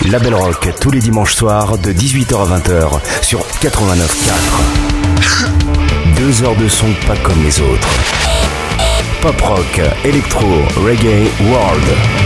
Label Rock tous les dimanches soirs de 18h à 20h sur 89.4. 2 heures de son pas comme les autres. Pop rock, électro, reggae, world.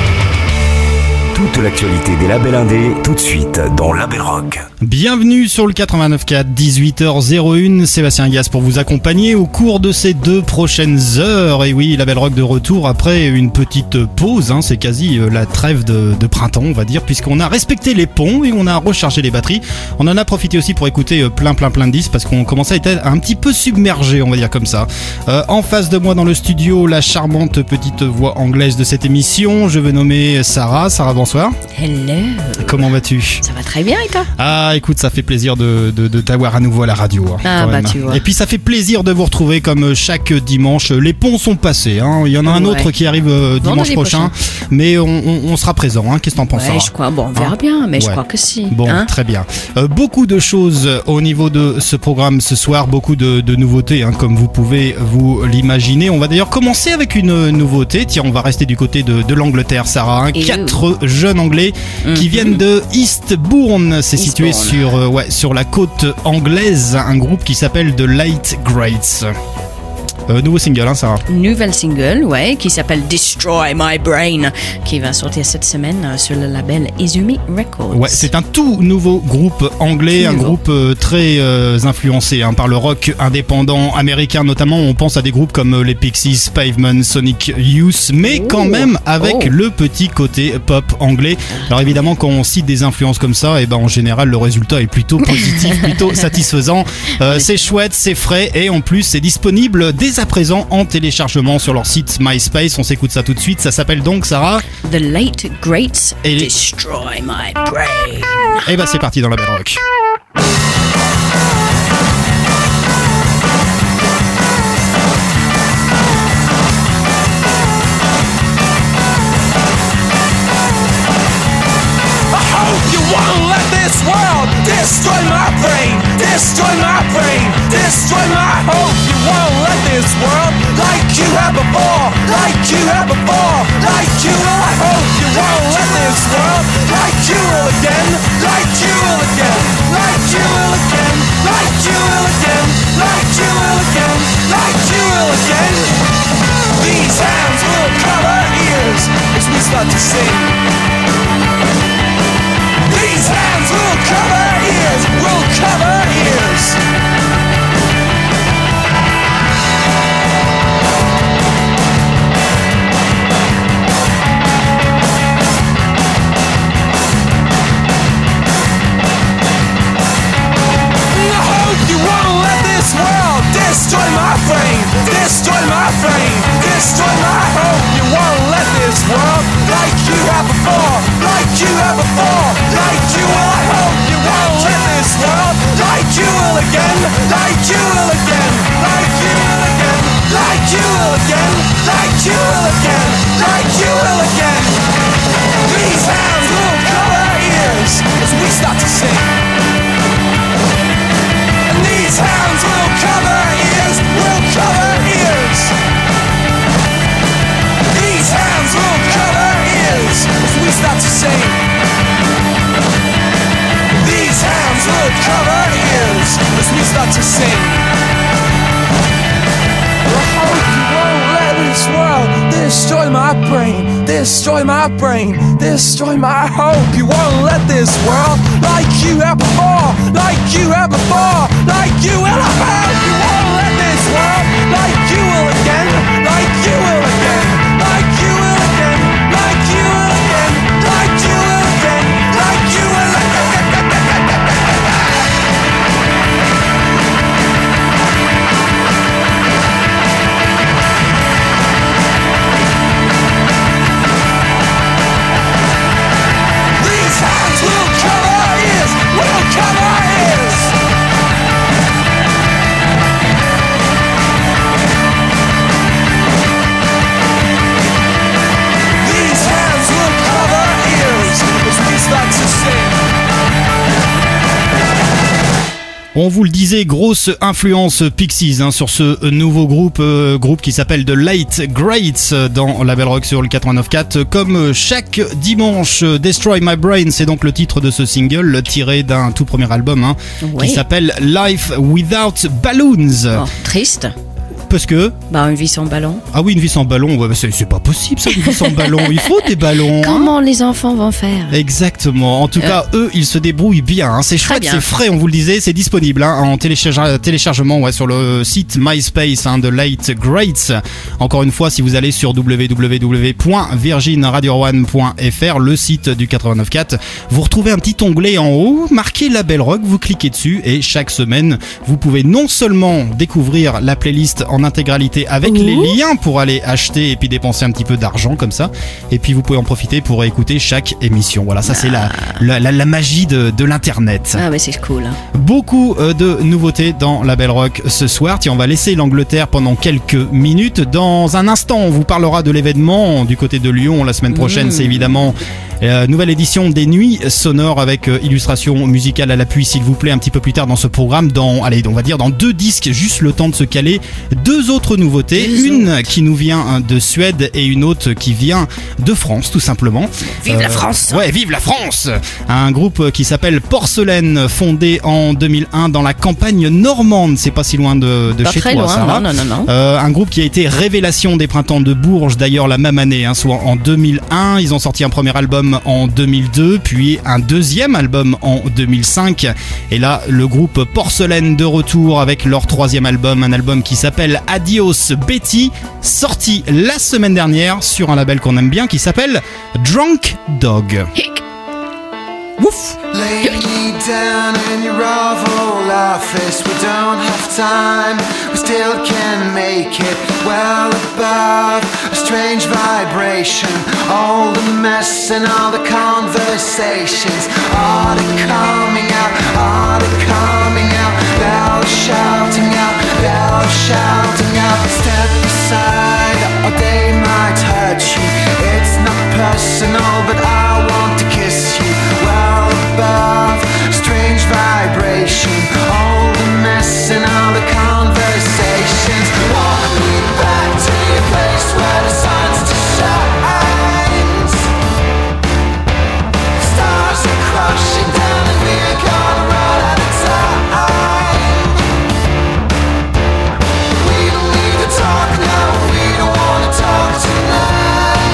Toute l'actualité des labels indés, tout de suite dans Label Rock. Bienvenue sur le 89.4, 18h01, Sébastien Gas pour vous accompagner au cours de ces 2 prochaines heures. Et oui, Label Rock de retour après une petite pause, c'est quasi la trêve de printemps on va dire, puisqu'on a respecté les ponts et on a rechargé les batteries. On en a profité aussi pour écouter plein de disques parce qu'on commençait à être un petit peu submergé, on va dire comme ça. En face de moi dans le studio, la charmante petite voix anglaise de cette émission, je vais nommer Sarah. Sarah, bonsoir. Hello. Comment vas-tu? Ça va très bien et toi? Ah, écoute, ça fait plaisir de t'avoir à nouveau à la radio. Ah bah tu vois. Et puis ça fait plaisir de vous retrouver comme chaque dimanche. Les ponts sont passés. Il y en a un autre qui arrive dimanche prochain, mais on sera présent. Qu'est-ce que t'en penses? Je crois. Bon, on verra bien, mais je crois que si. Bon, très bien. Beaucoup de choses au niveau de ce programme ce soir, beaucoup de nouveautés, comme vous pouvez vous l'imaginer. On va d'ailleurs commencer avec une nouveauté. Tiens, on va rester du côté de l'Angleterre, Sarah. 4 jeunes Anglais qui viennent de Eastbourne. C'est situé sur la côte anglaise, un groupe qui s'appelle The Late Greats. Nouveau single, Sarah. Nouvelle single, qui s'appelle Destroy My Brain, qui va sortir cette semaine sur le label Izumi Records. Ouais, c'est un tout nouveau groupe anglais, un groupe très influencé par le rock indépendant américain, notamment. On pense à des groupes comme les Pixies, Pavement, Sonic Youth, mais quand même avec le petit côté pop anglais. Alors évidemment, quand on cite des influences comme ça, en général, le résultat est plutôt positif, plutôt satisfaisant. C'est chouette, c'est frais et en plus, c'est disponible dès à présent en téléchargement sur leur site MySpace. On s'écoute ça tout de suite. Ça s'appelle donc, Sarah, The Late Greats, Destroy My Brain. Et c'est parti dans la Belle Rock. Destroy my brain, destroy my brain, destroy my hope. You won't let this world like you have before, like you have before, like you will. I hope you won't let this world like you will again, like you will again, like you will again, like you will again, like you will again, like you will again. These hands will cover ears as we start to sing. These hands will cover ears, will cover ears. I hope you won't let this world destroy my brain, destroy my brain, destroy my hope. You won't let this world like you have before, like you have before, like you will. I hope you won't let this world like you will again, like you will again, like you will again, like you will again, like you will again, like you will again. These hands will cover ears as we start to sing. And these hands will cover ears, will cover ears. These hands will cover ears as we start to sing. These hands will cover ears as we start to sing. I hope you won't let this world destroy my brain, destroy my brain, destroy my hope. You won't let this world like you have before, like you have before, like you will. I hope you won't let this world like you will again, like you will again, like you will again, like you will again, like you will again, like you will again. These hands will cover ears, will cover ears. On vous le disait, grosse influence Pixies sur ce nouveau groupe qui s'appelle The Late Greats dans la Belle Rock sur le 89.4. Comme chaque dimanche, Destroy My Brain, c'est donc le titre de ce single tiré d'un tout premier album qui s'appelle Life Without Balloons. Oh, triste. Parce que une vie sans ballon. Ah oui, une vie sans ballon, c'est pas possible ça, une vie sans ballon. Il faut des ballons. Comment les enfants vont faire? Exactement. En tout cas, eux, ils se débrouillent bien. C'est chouette, bien. c'est frais, on vous le disait, c'est disponible en téléchargement sur le site MySpace de Late Greats. Encore une fois, si vous allez sur www.virginradio1.fr, le site du 89.4, vous retrouvez un petit onglet en haut marqué Label Rock. Vous cliquez dessus et chaque semaine, vous pouvez non seulement découvrir la playlist en intégralité avec les liens pour aller acheter et puis dépenser un petit peu d'argent comme ça, et puis vous pouvez en profiter pour écouter chaque émission. Voilà, ça c'est la magie de l'internet. Ah ouais, c'est cool. Beaucoup de nouveautés dans la Belle Rock ce soir. Tiens, on va laisser l'Angleterre pendant quelques minutes. Dans un instant, on vous parlera de l'événement du côté de Lyon la semaine prochaine. C'est évidemment nouvelle édition des Nuits Sonores avec illustration musicale à l'appui, s'il vous plaît, un petit peu plus tard dans ce programme, on va dire dans 2 disques, juste le temps de se caler. 2 autres nouveautés, une qui nous vient de Suède et une autre qui vient de France, tout simplement. Vive la France! Ouais, vive la France! Un groupe qui s'appelle Porcelaine, fondé en 2001 dans la campagne normande, c'est pas si loin de chez toi, loin, Sarah. Non. Un groupe qui a été révélation des Printemps de Bourges, d'ailleurs la même année, soit en 2001. Ils ont sorti un premier album en 2002, puis un deuxième album en 2005. Et là, le groupe Porcelaine de retour avec leur 3e album, un album qui s'appelle Adios Betty, sorti la semaine dernière sur un label qu'on aime bien qui s'appelle Drunk Dog. Ouf. Lay me down in your Oval Office. We don't have time, we still can make it. Well above a strange vibration, all the mess and all the conversations. Are they coming out? Are they coming out? They're shouting out, they're shouting out. Step aside or they might hurt you. It's not personal, but I want to kiss you. Well above, strange vibration, all the mess and all the conversations. Walk me back to your place where the sun still shines. Stars are crushing down and we're gonna run out of time. We don't need to talk now, we don't wanna talk tonight.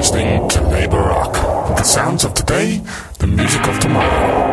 listening to Labour Rock. The sounds of today, the music of tomorrow.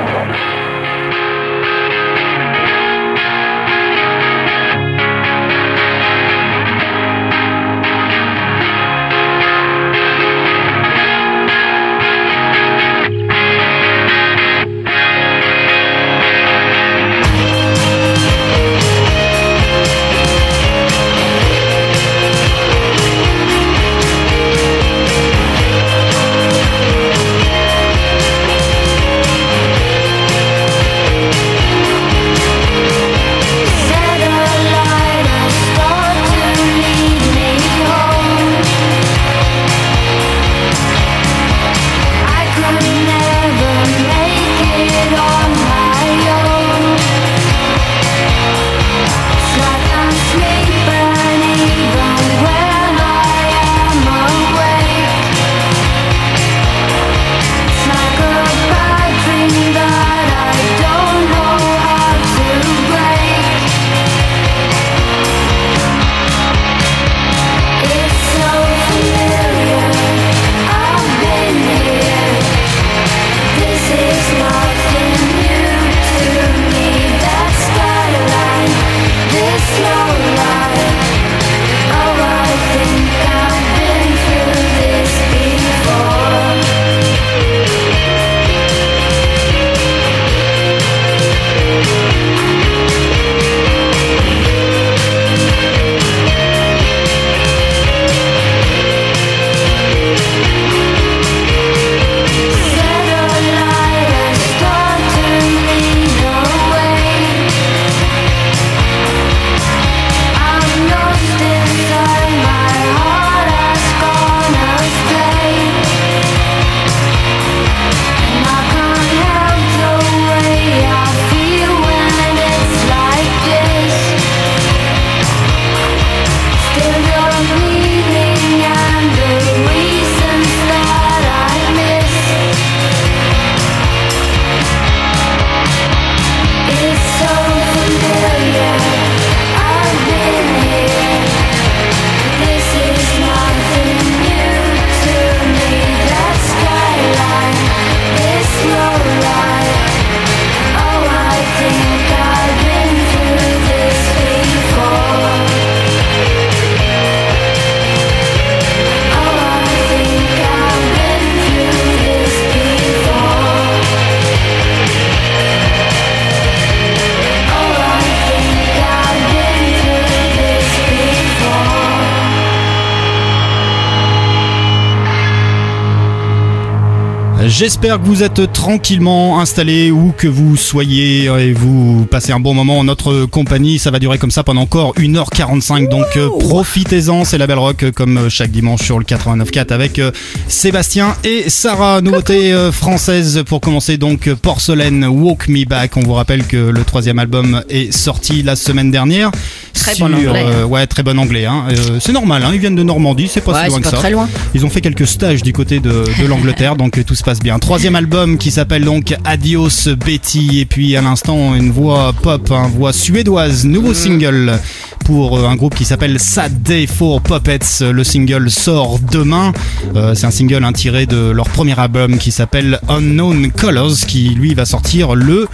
J'espère que vous êtes tranquillement installés où que vous soyez et vous passez un bon moment en notre compagnie. Ça va durer comme ça pendant encore 1h45, donc profitez-en. C'est la Belle Rock comme chaque dimanche sur le 89.4 avec Sébastien et Sarah. Nouveauté française pour commencer, donc Porcelaine, Walk Me Back. On vous rappelle que le 3e album est sorti la semaine dernière. Très bon anglais. Ouais, très bon anglais. Hein. C'est normal, hein, ils viennent de Normandie, c'est pas si loin que ça. Très loin. Ils ont fait quelques stages du côté de l'Angleterre, donc tout se passe bien. 3e album qui s'appelle donc Adios Betty, et puis à l'instant une voix pop, une voix suédoise, nouveau single pour un groupe qui s'appelle Sad Day for Puppets. Le single sort demain, c'est un single tiré de leur premier album qui s'appelle Unknown Colors, qui lui va sortir le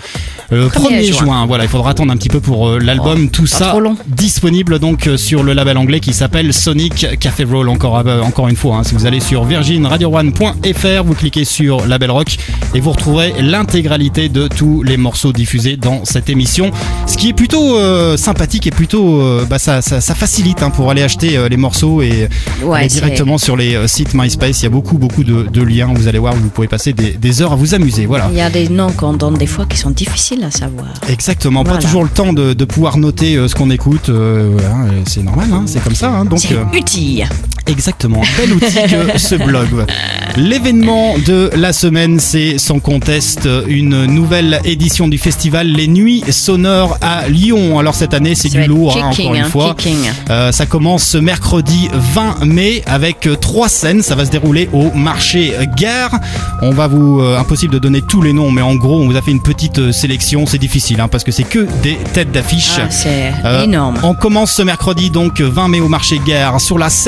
1er juin. Voilà, il faudra attendre un petit peu pour l'album, tout ça disponible donc sur le label anglais qui s'appelle Sonic Cathedral. Encore une fois, hein, si vous allez sur virginradio1.fr, vous cliquez sur Label Rock et vous retrouverez l'intégralité de tous les morceaux diffusés dans cette émission, ce qui est plutôt sympathique et plutôt ça facilite hein, pour aller acheter les morceaux et aller directement sur les sites MySpace. Il y a beaucoup de liens, vous allez voir, vous pouvez passer des heures à vous amuser. Voilà. Il y a des noms qu'on donne des fois qui sont difficiles à savoir. Exactement, pas toujours le temps de pouvoir noter ce qu'on écoute, c'est normal, hein, c'est comme ça. Hein, donc, c'est utile. Exactement, bel outil que ce blog. L'événement de la semaine, c'est sans conteste une nouvelle édition du festival Les Nuits Sonores à Lyon. Alors cette année, c'est du lourd, encore une fois. Ça commence ce mercredi 20 mai avec 3 scènes. Ça va se dérouler au marché Gare. On va impossible de donner tous les noms, mais en gros, on vous a fait une petite sélection. C'est difficile hein, parce que c'est que des têtes d'affiche. C'est énorme. On commence ce mercredi donc 20 mai au marché Gare sur la scène numéro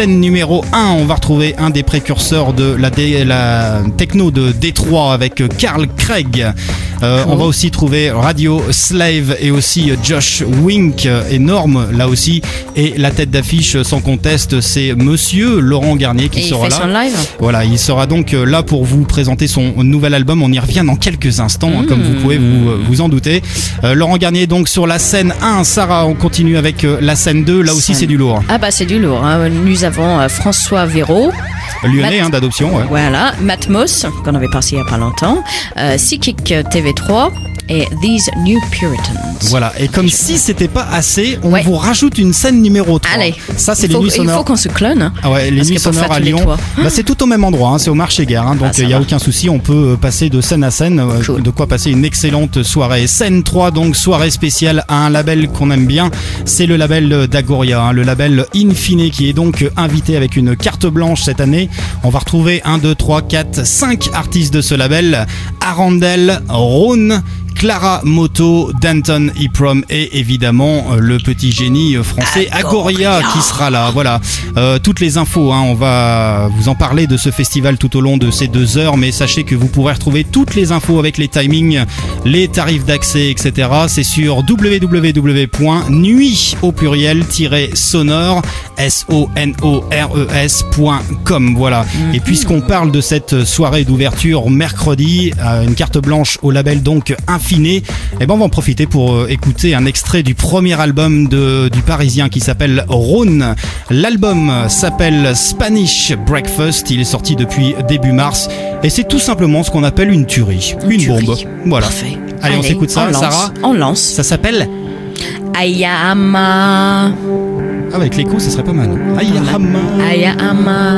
numéro 1, on va retrouver un des précurseurs de la techno de Détroit avec Carl Craig. On va aussi trouver Radio Slave et aussi Josh Wink, énorme là aussi. Et la tête d'affiche sans conteste, c'est Monsieur Laurent Garnier qui sera là. Son live. Voilà, il sera donc là pour vous présenter son nouvel album. On y revient dans quelques instants, comme vous pouvez vous en douter. Laurent Garnier donc sur la scène 1. Sarah, on continue avec la scène 2. Là aussi, c'est du lourd. Ah bah c'est du lourd. Hein. Nous avons François Véraud. Lyonnais d'adoption, ouais. Voilà, Matmos, qu'on avait passé il n'y a pas longtemps, Psychic TV3 et These New Puritans. Voilà, et comme si c'était pas assez, on vous rajoute une scène numéro 3. Allez, ça c'est les nuits sonores. Il faut qu'on se clone. Ah ouais, les nuits sonores à Lyon. Bah, c'est tout au même endroit, hein, c'est au marché gare, hein, donc il n'y a aucun souci, on peut passer de scène à scène, cool. De quoi passer une excellente soirée. Scène 3, donc soirée spéciale à un label qu'on aime bien, c'est le label d'Agoria, hein, le label Infine qui est donc invité avec une carte blanche cette année. On va retrouver 1, 2, 3, 4, 5 artistes de ce label, Arandel, Rhône, Clara Moto, Danton Iprom et évidemment le petit génie français Agoria qui sera là. Voilà, toutes les infos, hein, on va vous en parler de ce festival tout au long de ces 2 heures, mais sachez que vous pourrez retrouver toutes les infos avec les timings, les tarifs d'accès, etc. C'est sur www.nuit au pluriel-sonore sonores.com. Voilà. Et puisqu'on parle de cette soirée d'ouverture mercredi, une carte blanche au label donc Infine, et ben on va en profiter pour écouter un extrait du premier album du Parisien qui s'appelle Rhône. L'album s'appelle Spanish Breakfast, il est sorti depuis début mars et c'est tout simplement ce qu'on appelle une tuerie, une bombe. Voilà. Parfait. Allez, on s'écoute ça, Sarah. On lance. Ça s'appelle Ayama. Ah, avec l'écho, ça serait pas mal. Ayama. Ayama.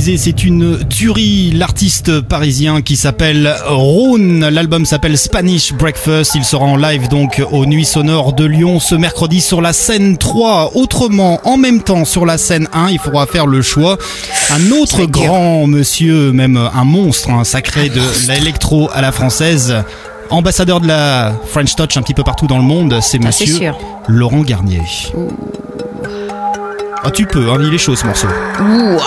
disais, c'est une tuerie. L'artiste parisien qui s'appelle Rhône. L'album s'appelle Spanish Breakfast. Il sera en live donc aux Nuits Sonores de Lyon ce mercredi sur la scène 3. Autrement, en même temps sur la scène 1, il faudra faire le choix. Un autre grand monsieur, même un monstre, un sacré de l'électro à la française. Ambassadeur de la French Touch un petit peu partout dans le monde, c'est monsieur Laurent Garnier. Ouh. Ah, tu peux, hein, il est chaud ce morceau. Ouah.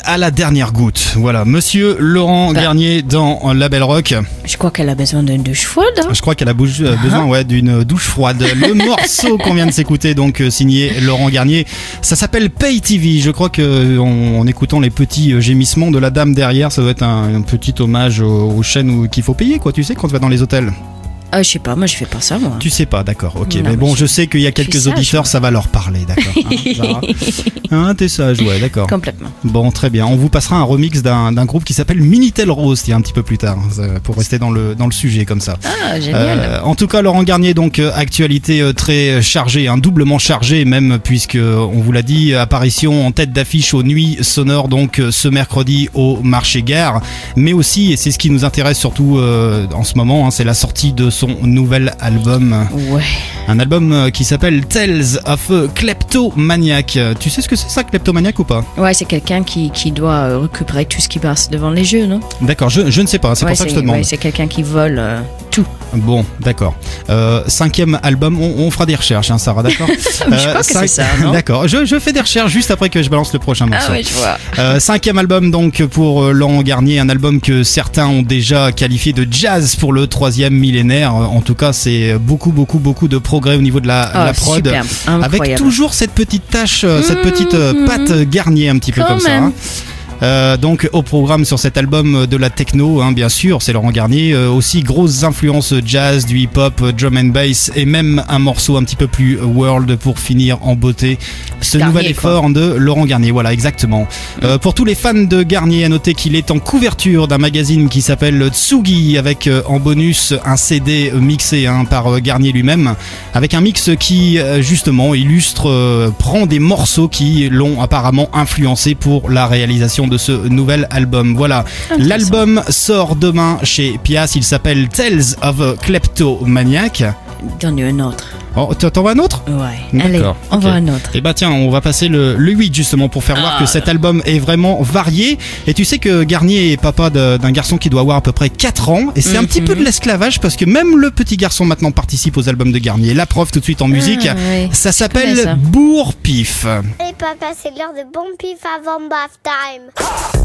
à la dernière goutte. Voilà, monsieur Laurent Garnier dans La Belle Rock. Je crois qu'elle a besoin d'une douche froide. Je crois qu'elle a besoin d'une douche froide. Le morceau qu'on vient de s'écouter, donc signé Laurent Garnier, ça s'appelle Pay TV. Je crois que en écoutant les petits gémissements de la dame derrière, ça doit être un petit hommage aux chaînes qu'il faut payer, quoi. Tu sais, quand tu vas dans les hôtels. Je sais pas, moi je fais pas ça, moi. Tu sais pas, d'accord, ok. Non, mais bon, je sais qu'il y a je suis quelques sage, auditeurs, moi. ça va leur parler, d'accord. Zara t'es sage, ouais, d'accord. Complètement. Bon, très bien. On vous passera un remix d'un groupe qui s'appelle Minitel Rose, un petit peu plus tard, pour rester dans le sujet comme ça. Ah, génial. En tout cas, Laurent Garnier, donc actualité très chargée, doublement chargée même, puisque on vous l'a dit, apparition en tête d'affiche aux Nuits Sonores, donc ce mercredi au Marché Gare, mais aussi, et c'est ce qui nous intéresse surtout en ce moment, c'est la sortie de son nouvel album. Ouais. Un album qui s'appelle Tales of a Kleptomaniac. Tu sais ce que c'est ça, Kleptomaniac, ou pas? Ouais, c'est quelqu'un qui doit récupérer tout ce qui passe devant les yeux, non? D'accord, je ne sais pas, c'est pour ça que je te demande. Ouais, c'est quelqu'un qui vole tout. Bon, d'accord. 5e album, on fera des recherches, Sarah, d'accord? Je crois que c'est ça, non? D'accord, je fais des recherches juste après que je balance le prochain morceau. Ah ouais, je vois. 5e album donc pour Laurent Garnier, un album que certains ont déjà qualifié de jazz pour le 3e millénaire. En tout cas, c'est beaucoup de progrès au niveau de la prod. Superbe, incroyable. Avec toujours cette petite tache, cette petite patte Garnier un petit peu Quand comme même. ça. Donc au programme sur cet album de la techno, bien sûr, c'est Laurent Garnier, aussi grosses influences jazz, du hip-hop, drum and bass et même un morceau un petit peu plus world pour finir en beauté. Ce Garnier, nouvel effort de Laurent Garnier, voilà, exactement. Pour tous les fans de Garnier, à noter qu'il est en couverture d'un magazine qui s'appelle Tsugi, avec en bonus un CD mixé par Garnier lui-même, avec un mix qui justement illustre, prend des morceaux qui l'ont apparemment influencé pour la réalisation de ce nouvel album. Voilà, l'album sort demain chez Pias, il s'appelle Tales of a Kleptomaniac. Donne-lui un autre. Oh, t'en vois un autre? Ouais. Allez, D'accord, on ok. voit un autre. Et tiens, on va passer le 8 justement pour faire voir que cet album est vraiment varié. Et tu sais que Garnier est papa d'un garçon qui doit avoir à peu près 4 ans. Et c'est un petit peu de l'esclavage parce que même le petit garçon maintenant participe aux albums de Garnier. La preuve tout de suite en musique. oui, Ça je connais s'appelle ça. Bourre-Pif. Allez papa, c'est l'heure de bon pif avant bath time.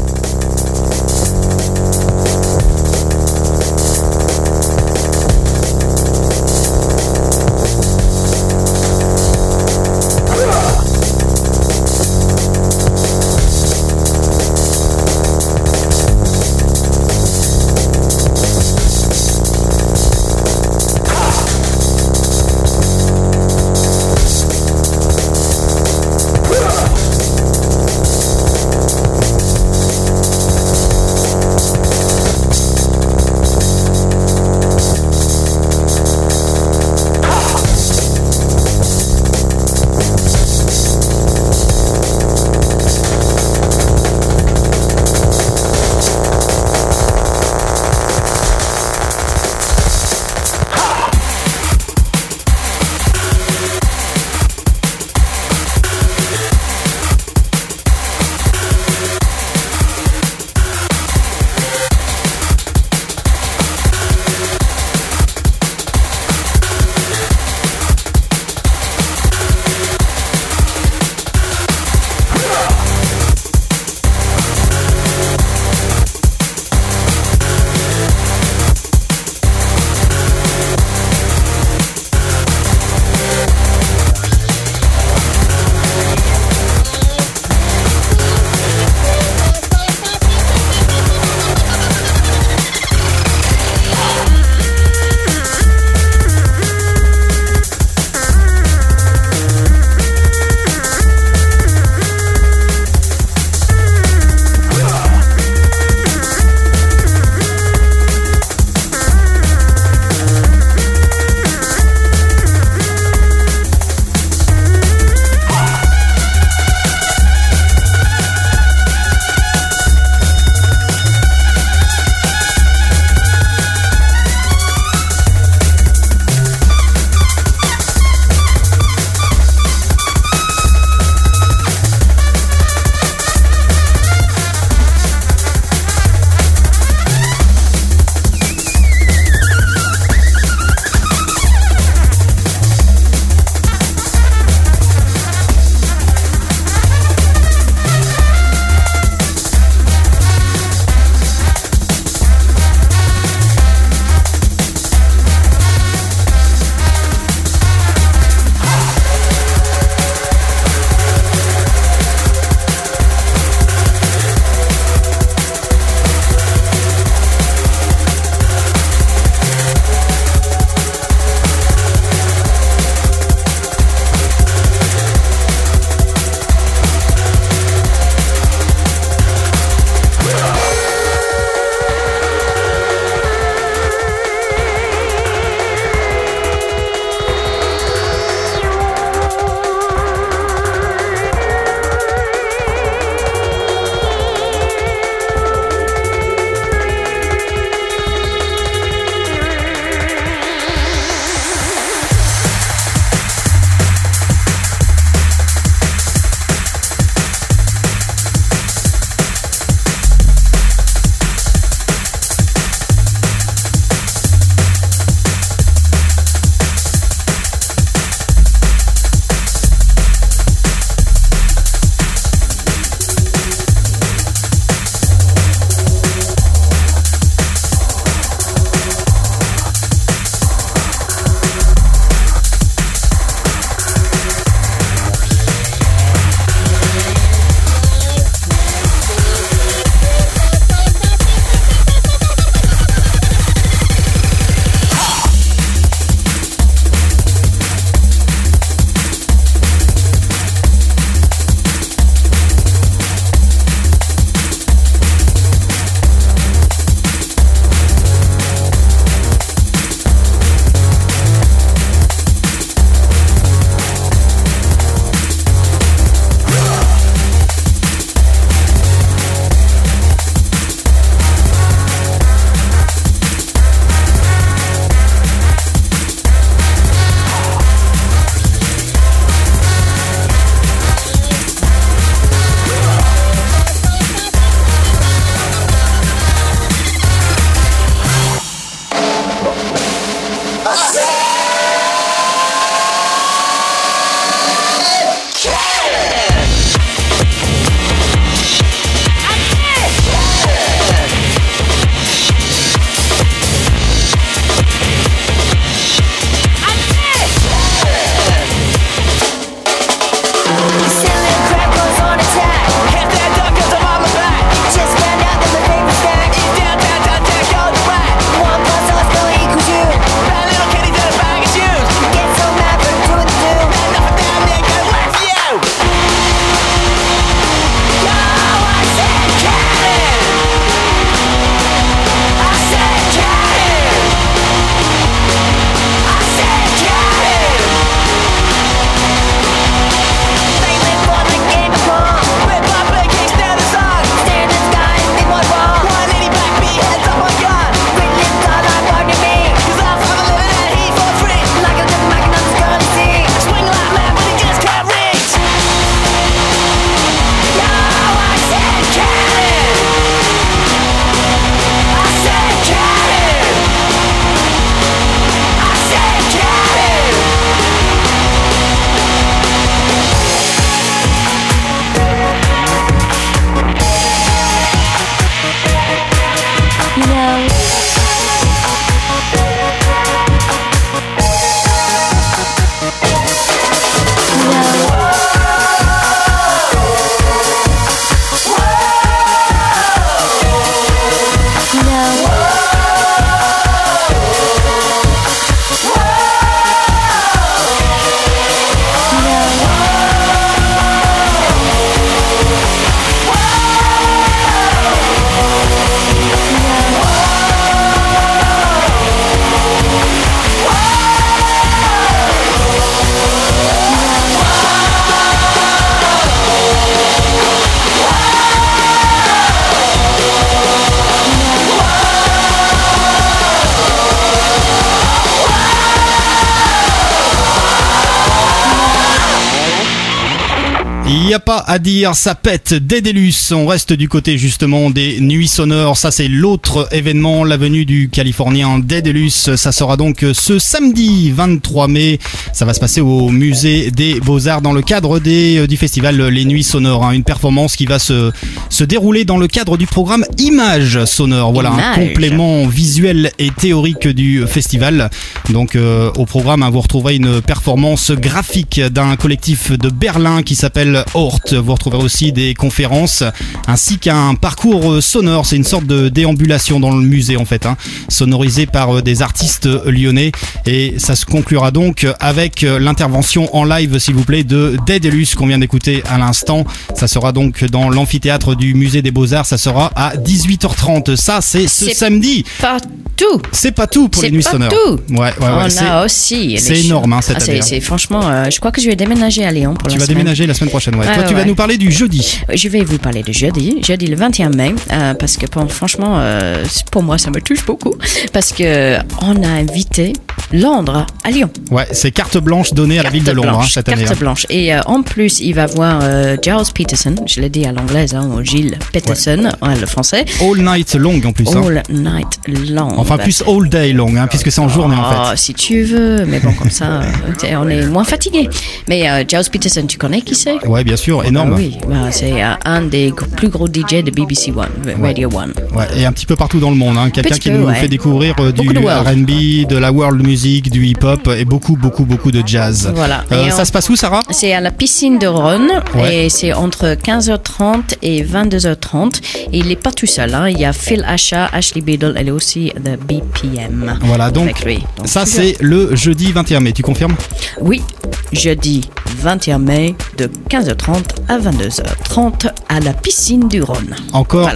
Il n'y a pas à dire, ça pète. Dédalus, on reste du côté justement des nuits sonores. Ça, c'est l'autre événement, la venue du Californien Dédalus. Ça sera donc ce samedi 23 mai. Ça va se passer au musée des Beaux-Arts dans le cadre du festival Les Nuits Sonores. Une performance qui va se dérouler dans le cadre du programme Images Sonores. Voilà, un complément visuel et théorique du festival. Donc au programme, vous retrouverez une performance graphique d'un collectif de Berlin qui s'appelle Hort. Vous retrouverez aussi des conférences ainsi qu'un parcours sonore. C'est une sorte de déambulation dans le musée en fait, sonorisé par des artistes lyonnais, et ça se conclura donc avec l'intervention en live, s'il vous plaît, de Dédalus qu'on vient d'écouter à l'instant. Ça sera donc dans l'amphithéâtre du musée des Beaux-Arts. Ça sera à 18h30. Ça, c'est samedi. Pas tout. C'est pas tout pour les nuits sonores. Ouais, on a aussi. C'est énorme cette année. C'est franchement. Je crois que je vais déménager à Lyon pour la semaine. Tu vas déménager la semaine prochaine. Ouais. Toi, tu vas nous parler du jeudi. Je vais vous parler de jeudi le 21 mai, parce que franchement, pour moi, ça me touche beaucoup, parce que on a invité Londres à Lyon. Ouais, c'est carte blanche donnée à la ville de Londres cette année. Carte blanche. Et en plus, il va voir Giles Peterson. Je l'ai dit à l'anglaise, ou Gilles Peterson, le français. All night long en plus. All night long. Enfin, plus all day long, puisque c'est en journée en fait. Si tu veux, mais bon, comme ça, on est moins fatigué. Mais Giles Peterson, tu connais qui c'est? Ouais, bien sûr, énorme. Oui, c'est un des plus gros DJ de BBC One, Radio One. Ouais, et un petit peu partout dans le monde. Quelqu'un qui nous fait découvrir du R&B, de la world music, du hip-hop et beaucoup de jazz. Voilà. Ça se passe où, Sarah? C'est à la piscine de Rhône, et c'est entre 15h30 et 22h30. Et il n'est pas tout seul. Il y a Phil Asha, Ashley Biddle, elle est aussi de BPM. Voilà, donc ça c'est le jeudi 21 mai, tu confirmes? Oui, jeudi 21 mai de 15h30 à 22h30 à la piscine du Rhône. Encore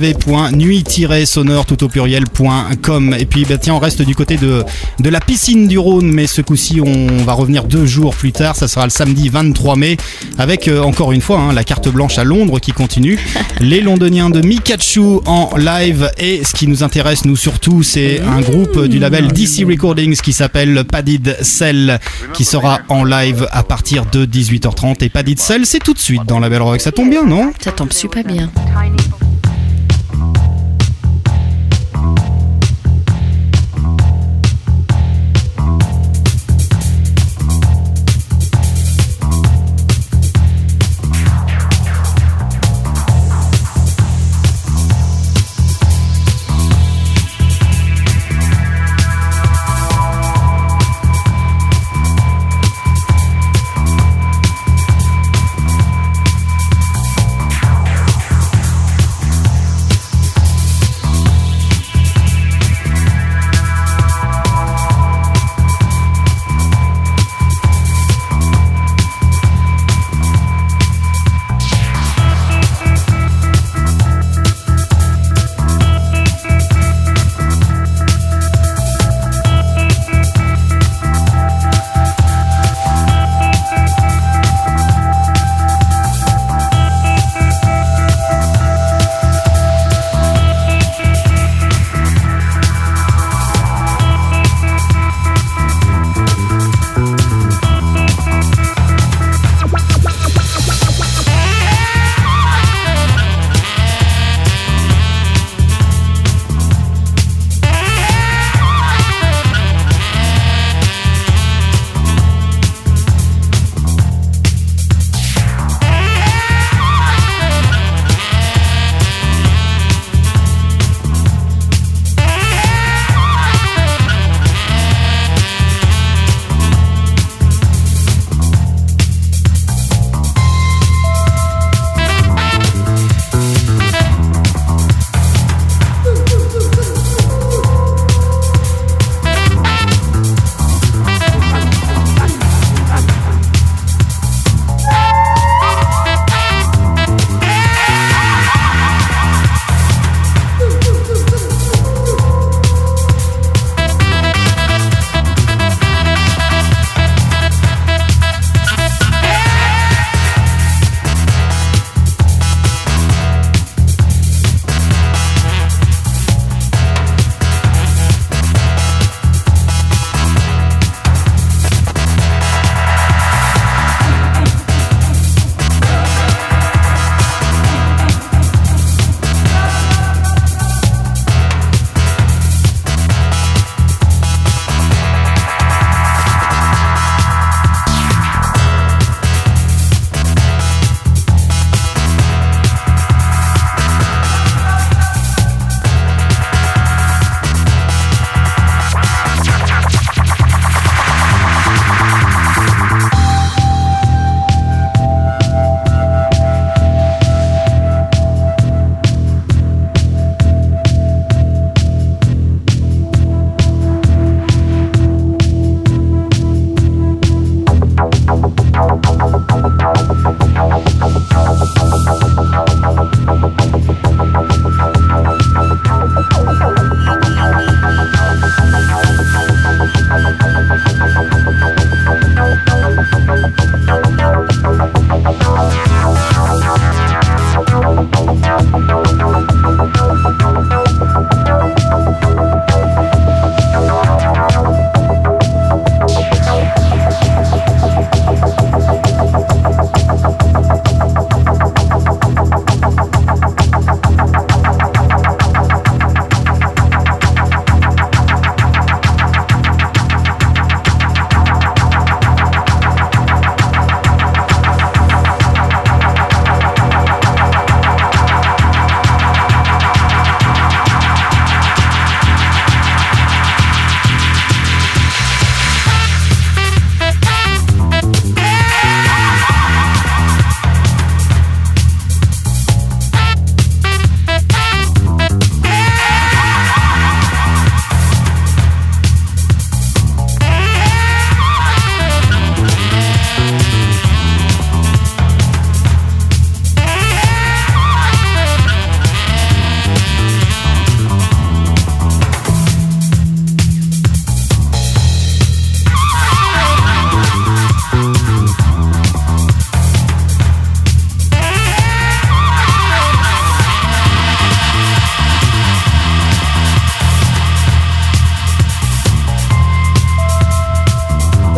www.nuit-sonore tout au pluriel.com. Et puis tiens, on reste du côté de la piscine du Rhône, mais ce coup-ci on va revenir 2 jours plus tard. Ça sera le samedi 23 mai avec encore une fois la carte blanche à Londres qui continue. Les Londoniens de Mikachu en live, et ce qui nous intéresse nous surtout, c'est un groupe du label DC Recordings qui s'appelle Padded Cell qui sera en live à partir de 18h30. Et Padded Cell, c'est tout de suite dans la Belle Rock. Ça tombe bien, non? Ça tombe super bien.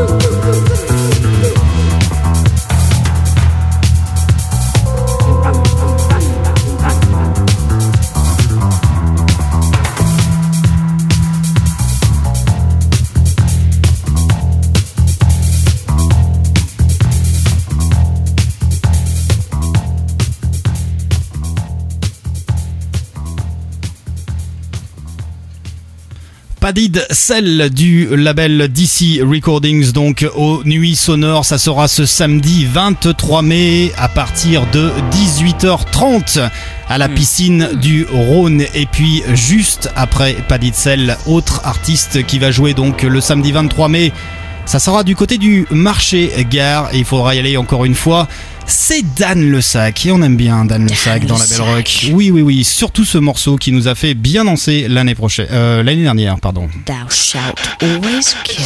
Padid Cell du label DC Recordings, donc aux Nuits Sonores. Ça sera ce samedi 23 mai à partir de 18h30 à la piscine du Rhône. Et puis juste après Padid Cell, autre artiste qui va jouer donc le samedi 23 mai. Ça sera du côté du marché gare et il faudra y aller encore une fois. C'est Dan Le Sac et on aime bien Dan Le Sac dans la Belle Rock. Oui, surtout ce morceau qui nous a fait bien danser l'année dernière, pardon. Thou shalt always kill.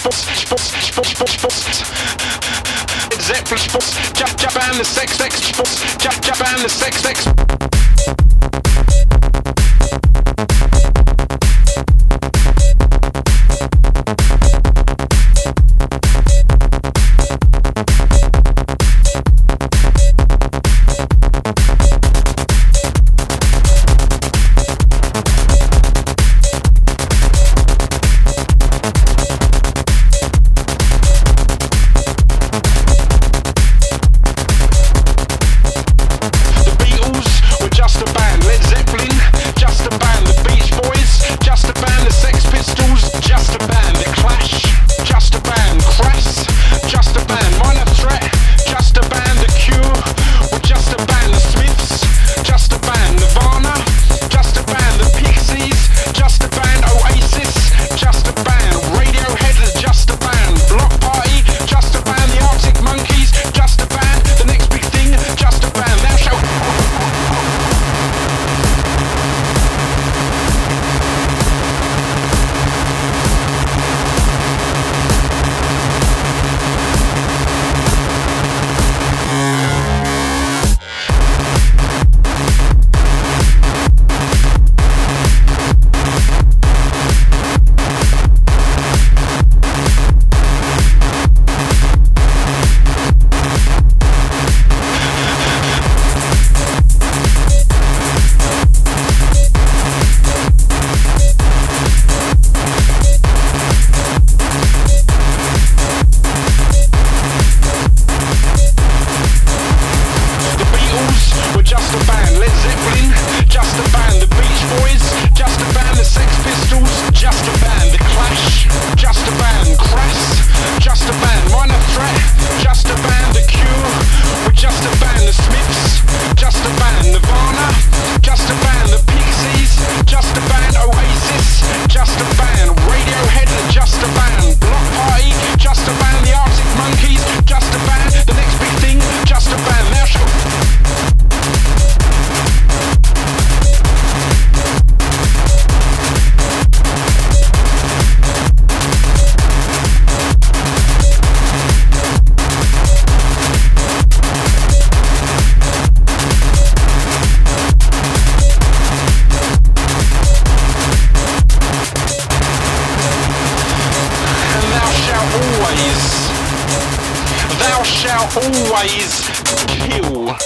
Always kill.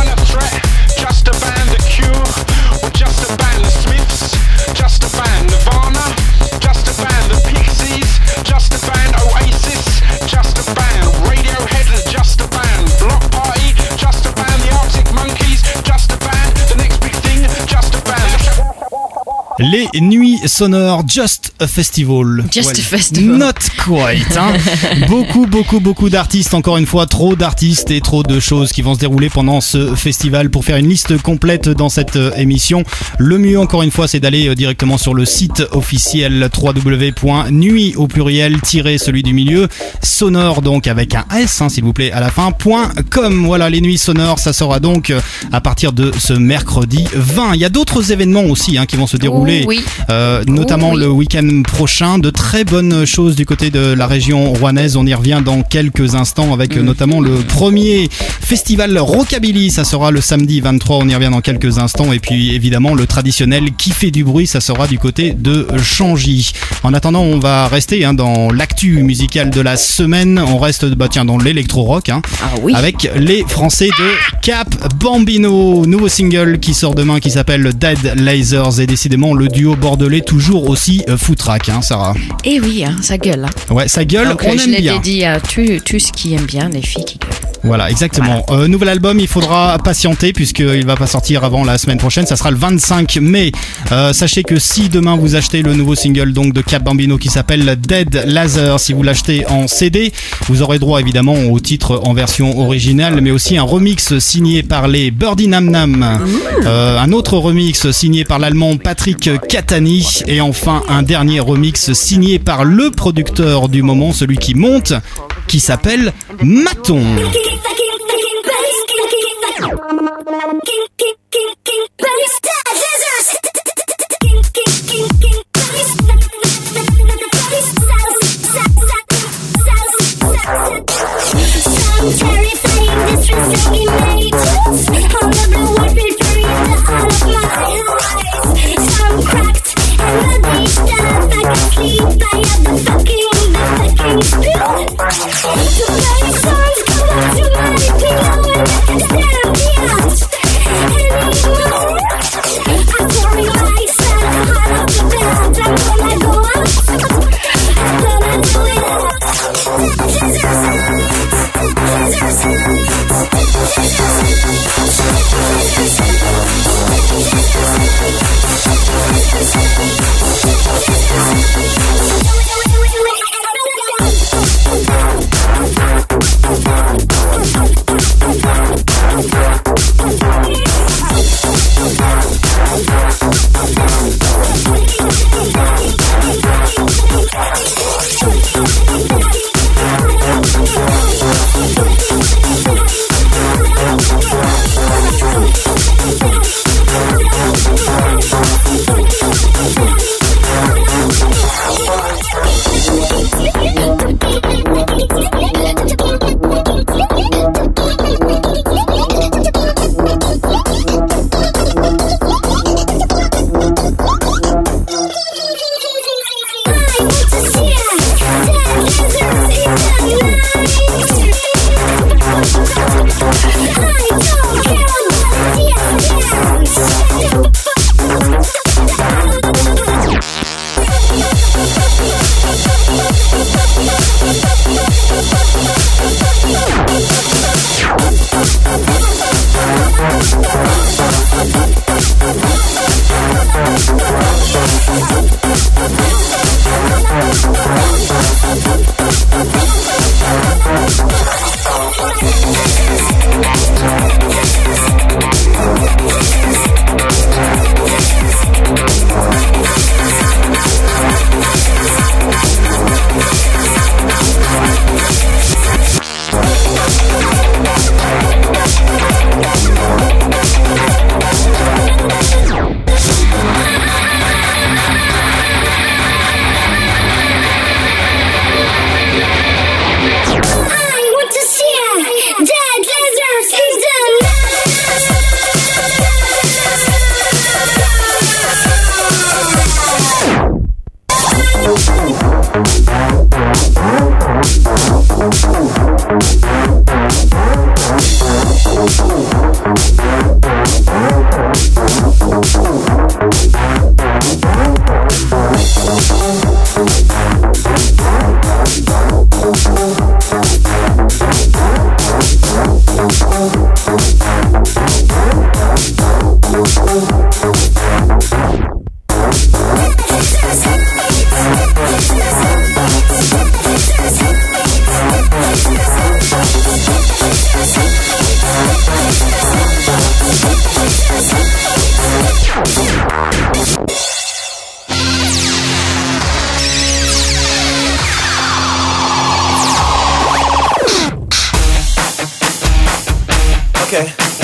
Just a band, The Smiths, just a band, Nirvana. Les nuits sonores Just a Festival. Just a Festival. Not quite. Hein. Beaucoup d'artistes, encore une fois, trop d'artistes et trop de choses qui vont se dérouler pendant ce festival. Pour faire une liste complète dans cette émission, le mieux, encore une fois, c'est d'aller directement sur le site officiel www.nuit au pluriel celui du milieu sonore, donc avec un S, s'il vous plaît, à la fin, .com. Voilà, les nuits sonores, ça sera donc à partir de ce mercredi 20. Il y a d'autres événements aussi qui vont se dérouler, notamment le week-end prochain. De très bonnes choses du côté de la région rouennaise. On y revient dans quelques instants avec notamment le premier festival Rockabilly. Ça sera le samedi 23. On y revient dans quelques instants. Et puis évidemment le traditionnel qui fait du bruit. Ça sera du côté de Changy. En attendant, on va rester dans l'actu musicale de la semaine. On reste dans l'électro-rock avec les Français de Cap Bambino. Nouveau single qui sort demain qui s'appelle Dead Lasers, et décidément le duo bordelais toujours aussi foutraque, Sarah. Et oui, ça gueule. Ouais, ça gueule, donc, on aime bien. Je l'ai dit à tous qui aiment bien, les filles qui gueulent. Voilà, exactement. Voilà. Nouvel album, il faudra patienter puisqu'il va pas sortir avant la semaine prochaine. Ça sera le 25 mai. Sachez que si demain vous achetez le nouveau single donc de Cap Bambino qui s'appelle Dead Laser, si vous l'achetez en CD, vous aurez droit évidemment au titre en version originale, mais aussi un remix signé par les Birdie Nam Nam, un autre remix signé par l'allemand Patrick Catani, et enfin un dernier remix signé par le producteur du moment, celui qui monte, qui s'appelle Maton. Songs come on to my pillow and I can stand the out.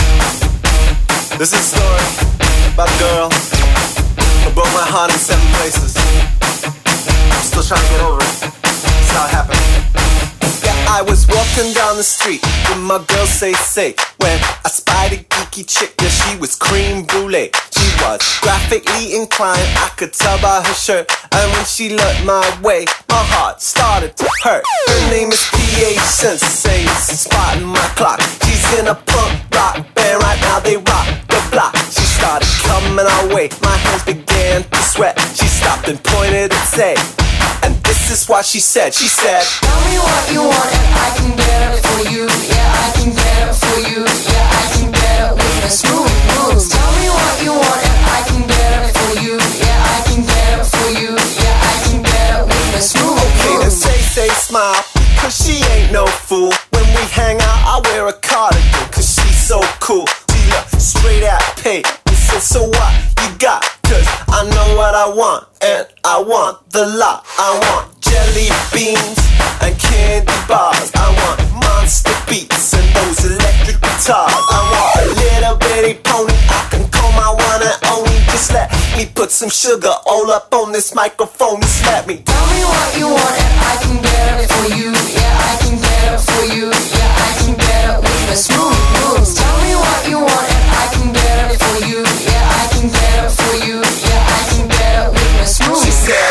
This is a story about a girl who broke my heart in 7 places. I'm still trying to get over it. That's how it happened. Yeah, I was walking down the street with my girl say when I spied a geeky chick, yeah, she was cream brulee. She was graphically inclined, I could tell by her shirt. And when she looked my way, my heart started to hurt. Her name is P.H. Sensei, it's a spot in my clock. She's in a punk rock band, right now they rock the block. She started coming our way, my hands began to sweat. She stopped and pointed and said, and this is what she said. She said, tell me what you want and I can get it for you. Yeah, I can get it for you. Yeah, I can get it with my smooth moves. Tell me what you want and I can get it for you. Yeah, I can get it for you. Yeah, I can get it with my smooth moves. Okay, then say smile, cause she ain't no fool. When we hang out, I wear a cardigan, cause she's so cool. She look straight at pay and said, so what you got? Cause I know what I want, and I want the lot. I want jelly beans and candy bars. I want monster beats and those electric guitars. I want a little bitty pony I can call my one and only. Just let me put some sugar all up on this microphone. Just let me tell me what you want and I can get it for you. Yeah, I can get it for you. Yeah, I can get it with my smooth moves. Tell me what you want and I can get it for you. Yeah, I can get it for you. Yeah, I can get it with my smooth moves. She said,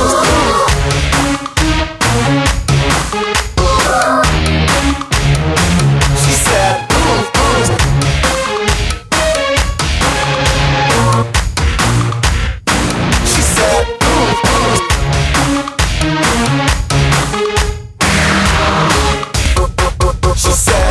she said, she said, she said,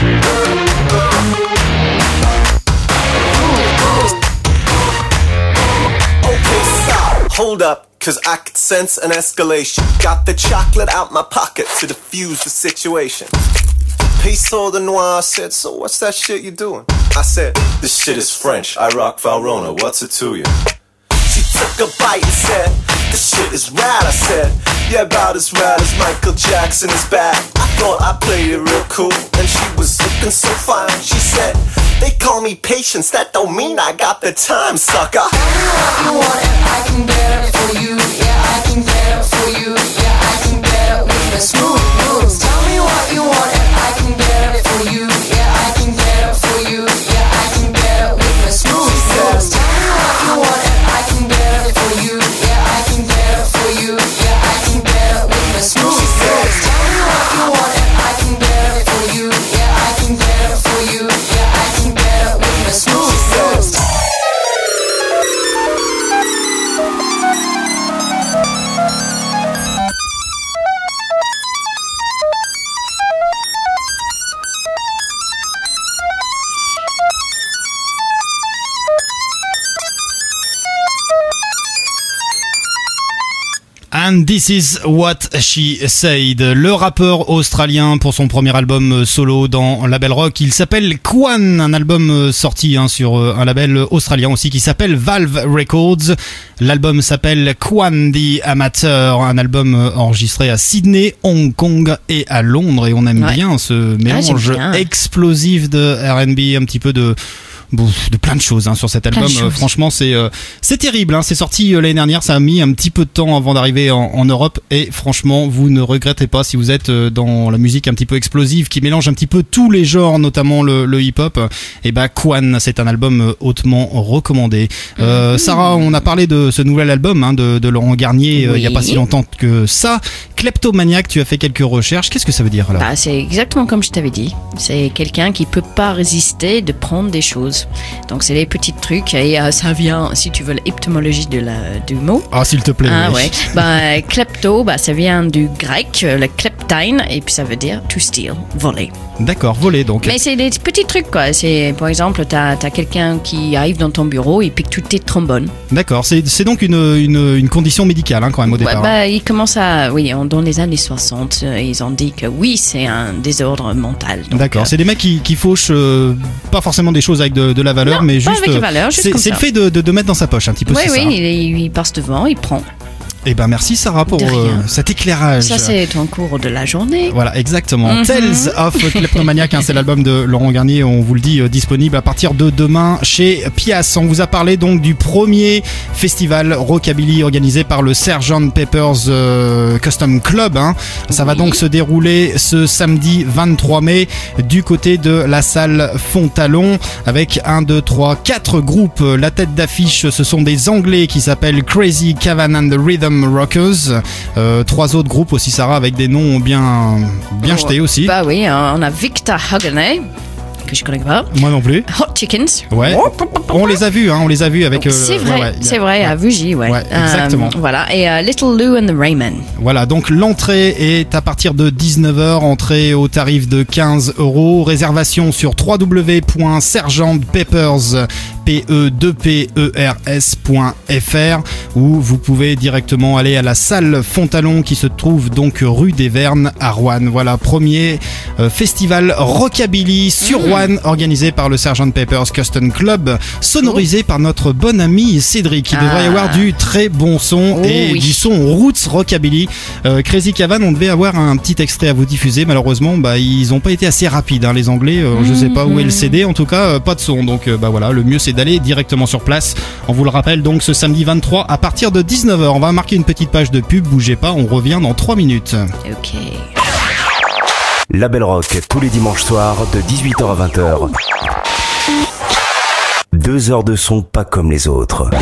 okay, stop, hold up. Cause I could sense an escalation. Got the chocolate out my pocket to diffuse the situation. Peso de Noir said, so what's that shit you doing? I said, this shit is French, I rock Valrona, what's it to you? She took a bite and said, this shit is rad. I said, yeah, about as rad as Michael Jackson's back. I thought I played it real cool, and she was looking so fine. She said, they call me Patience, that don't mean I got the time, sucker. Tell me what you want and I can get it for you. Yeah, I can get it for you. Yeah, I can get it with my smooth moves. Tell me what you want and I can get it for you. Yeah, I can get it for you. Yeah, I can get it with my smooth moves. Tell me what you want and I can get it for you. Yeah, I can get it for you. Yeah, I can get it with my smooth moves. Tell me what you want and I can get it for you. Yeah, I can get it for you. Yeah, I can get it with my smooth moves. And this is what she said. Le rappeur australien pour son premier album solo dans Label Rock, il s'appelle Kwan, un album sorti sur un label australien aussi qui s'appelle Valve Records. L'album s'appelle Kwan the Amateur, un album enregistré à Sydney, Hong Kong et à Londres, et on aime bien ce mélange explosif de R&B, un petit peu de plein de choses sur cet album. Franchement, c'est terrible. C'est sorti l'année dernière. Ça a mis un petit peu de temps avant d'arriver en Europe. Et franchement, vous ne regrettez pas si vous êtes dans la musique un petit peu explosive qui mélange un petit peu tous les genres, notamment le hip-hop. Et Kwan, c'est un album hautement recommandé. Sarah, on a parlé de ce nouvel album de Laurent Garnier il y a pas si longtemps que ça. Kleptomaniac, tu as fait quelques recherches. Qu'est-ce que ça veut dire alors ? C'est exactement comme je t'avais dit. C'est quelqu'un qui peut pas résister de prendre des choses. Donc c'est des petits trucs et ça vient, si tu veux, l'étymologie du mot. Ah, s'il te plaît. Ouais. Klepto, ça vient du grec, le kleptein, et puis ça veut dire to steal, voler. D'accord, voler donc. Mais c'est des petits trucs quoi. C'est par exemple, t'as quelqu'un qui arrive dans ton bureau et pique tous tes trombones. D'accord, c'est donc une condition médicale quand même au départ. Il commence dans les années 60, ils ont dit que oui, c'est un désordre mental. Donc, d'accord, c'est des mecs qui fauchent pas forcément des choses avec de la valeur, mais juste. Avec la valeur, juste c'est le fait de mettre dans sa poche un petit peu. Oui, il passe devant, il prend. Eh ben merci Sarah pour cet éclairage. Ça c'est en cours de la journée. Voilà, exactement. Tales of Kleptomaniac, c'est l'album de Laurent Garnier, on vous le dit, disponible à partir de demain chez Pias. On vous a parlé donc du premier festival Rockabilly organisé par le Sgt Pepper's Custom Club. Ça va donc se dérouler ce samedi 23 mai du côté de la salle Fontalon avec 4 groupes. La tête d'affiche, ce sont des Anglais qui s'appellent Crazy Cavan and the Rhythm Rockers. 3 autres groupes aussi, Sarah, avec des noms bien jetés aussi. Bah oui, on a Victor Hagenay, que je connais pas. Moi non plus. Hot Chickens. Ouais. On les a vus, avec. C'est vrai, à Vugy, ouais. Exactement. Voilà, et Little Lou and the Raymen. Voilà, donc l'entrée est à partir de 19h, entrée au tarif de 15 €. Réservation sur www.sergentpeppers.fr où vous pouvez directement aller à la salle Fontalon qui se trouve donc rue des Vernes à Roanne. Voilà, premier festival Rockabilly sur Roanne organisé par le Sgt Pepper's Custom Club, sonorisé par notre bon ami Cédric. Il devrait y avoir du très bon son du son roots Rockabilly. Crazy Cavan, on devait avoir un petit extrait à vous diffuser. Malheureusement, ils n'ont pas été assez rapides, les Anglais. Je sais pas où est le CD, en tout cas pas de son. Donc voilà, le mieux c'est d'aller directement sur place. On vous le rappelle donc ce samedi 23 à partir de 19h. On va marquer une petite page de pub, bougez pas, on revient dans 3 minutes. Ok. La Belle Rock, tous les dimanches soirs de 18h à 20h. 2 heures de son pas comme les autres.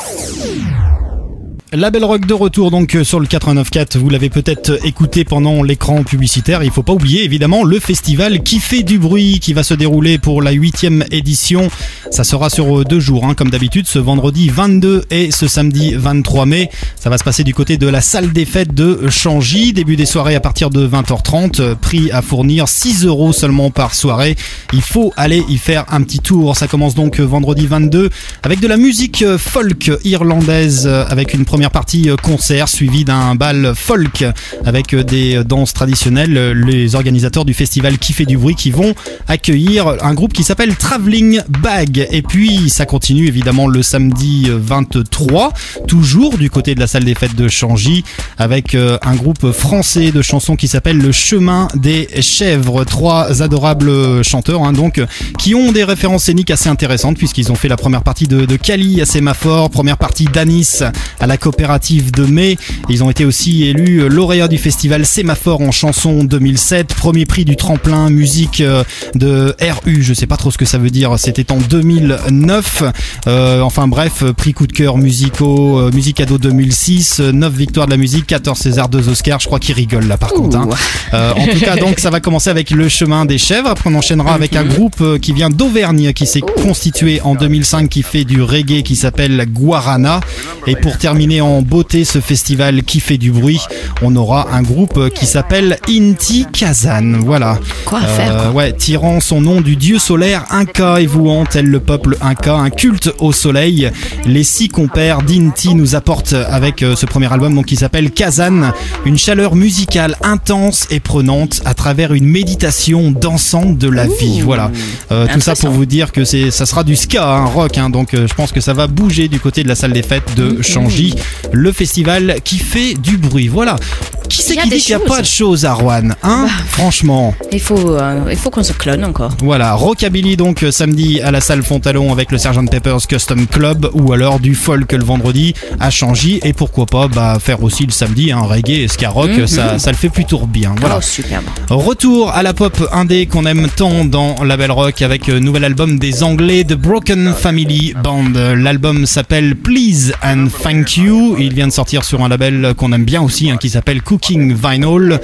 La Belle Rock de retour donc sur le 89.4, vous l'avez peut-être écouté pendant l'écran publicitaire. Il faut pas oublier évidemment le festival qui fait du bruit qui va se dérouler pour la 8e édition. Ça sera sur 2 jours comme d'habitude, ce vendredi 22 et ce samedi 23 mai. Ça va se passer du côté de la salle des fêtes de Changy. Début des soirées à partir de 20h30. Prix à fournir 6 € seulement par soirée. Il faut aller y faire un petit tour. Ça commence donc vendredi 22 avec de la musique folk irlandaise avec une première partie concert suivie d'un bal folk avec des danses traditionnelles. Les organisateurs du festival qui fait du bruit qui vont accueillir un groupe qui s'appelle Travelling Bag. Et puis ça continue évidemment le samedi 23, toujours du côté de la salle des fêtes de Changy avec un groupe français de chansons qui s'appelle Le Chemin des Chèvres. 3 adorables chanteurs donc qui ont des références scéniques assez intéressantes puisqu'ils ont fait la première partie de Cali à Sémaphore, première partie d'Anis à la coopérative de Mai. Ils ont été aussi élus lauréats du festival Sémaphore en chanson 2007, premier prix du tremplin musique de RU, je sais pas trop ce que ça veut dire, c'était en 2009. Enfin bref, prix coup de cœur musicaux, musique ado 2006, 9 victoires de la musique, 14 César, 2 Oscars, je crois qu'ils rigolent là par contre. En tout cas donc ça va commencer avec Le Chemin des Chèvres, après on enchaînera avec un groupe qui vient d'Auvergne qui s'est constitué en 2005 qui fait du reggae qui s'appelle Guarana. Et pour terminer en beauté ce festival qui fait du bruit, on aura un groupe qui s'appelle Inti Kazan. Voilà. Quoi à faire quoi. Tirant son nom du dieu solaire Inca et vouant tel le peuple Inca un culte au soleil. Les 6 compères d'Inti nous apportent avec ce premier album donc qui s'appelle Kazan une chaleur musicale intense et prenante à travers une méditation dansante de la vie. Voilà. Tout ça pour vous dire que ça sera du ska, rock. Donc je pense que ça va bouger du côté de la salle des fêtes de Changy. Le festival qui fait du bruit. Voilà. Qui c'est qui dit qu'il n'y a pas de choses à Roanne, franchement. Il faut qu'on se clone encore. Voilà, Rockabilly donc samedi à la salle Fontalon avec le Sgt Pepper's Custom Club ou alors du folk le vendredi à Changy et pourquoi pas faire aussi le samedi un reggae et ska rock, ça le fait plutôt bien. Voilà. Oh, superbe. Retour à la pop indé qu'on aime tant dans la Belle Rock avec nouvel album des Anglais The Broken Family Band. L'album s'appelle Please and Thank You. Il vient de sortir sur un label qu'on aime bien aussi qui s'appelle Cooking Vinyl.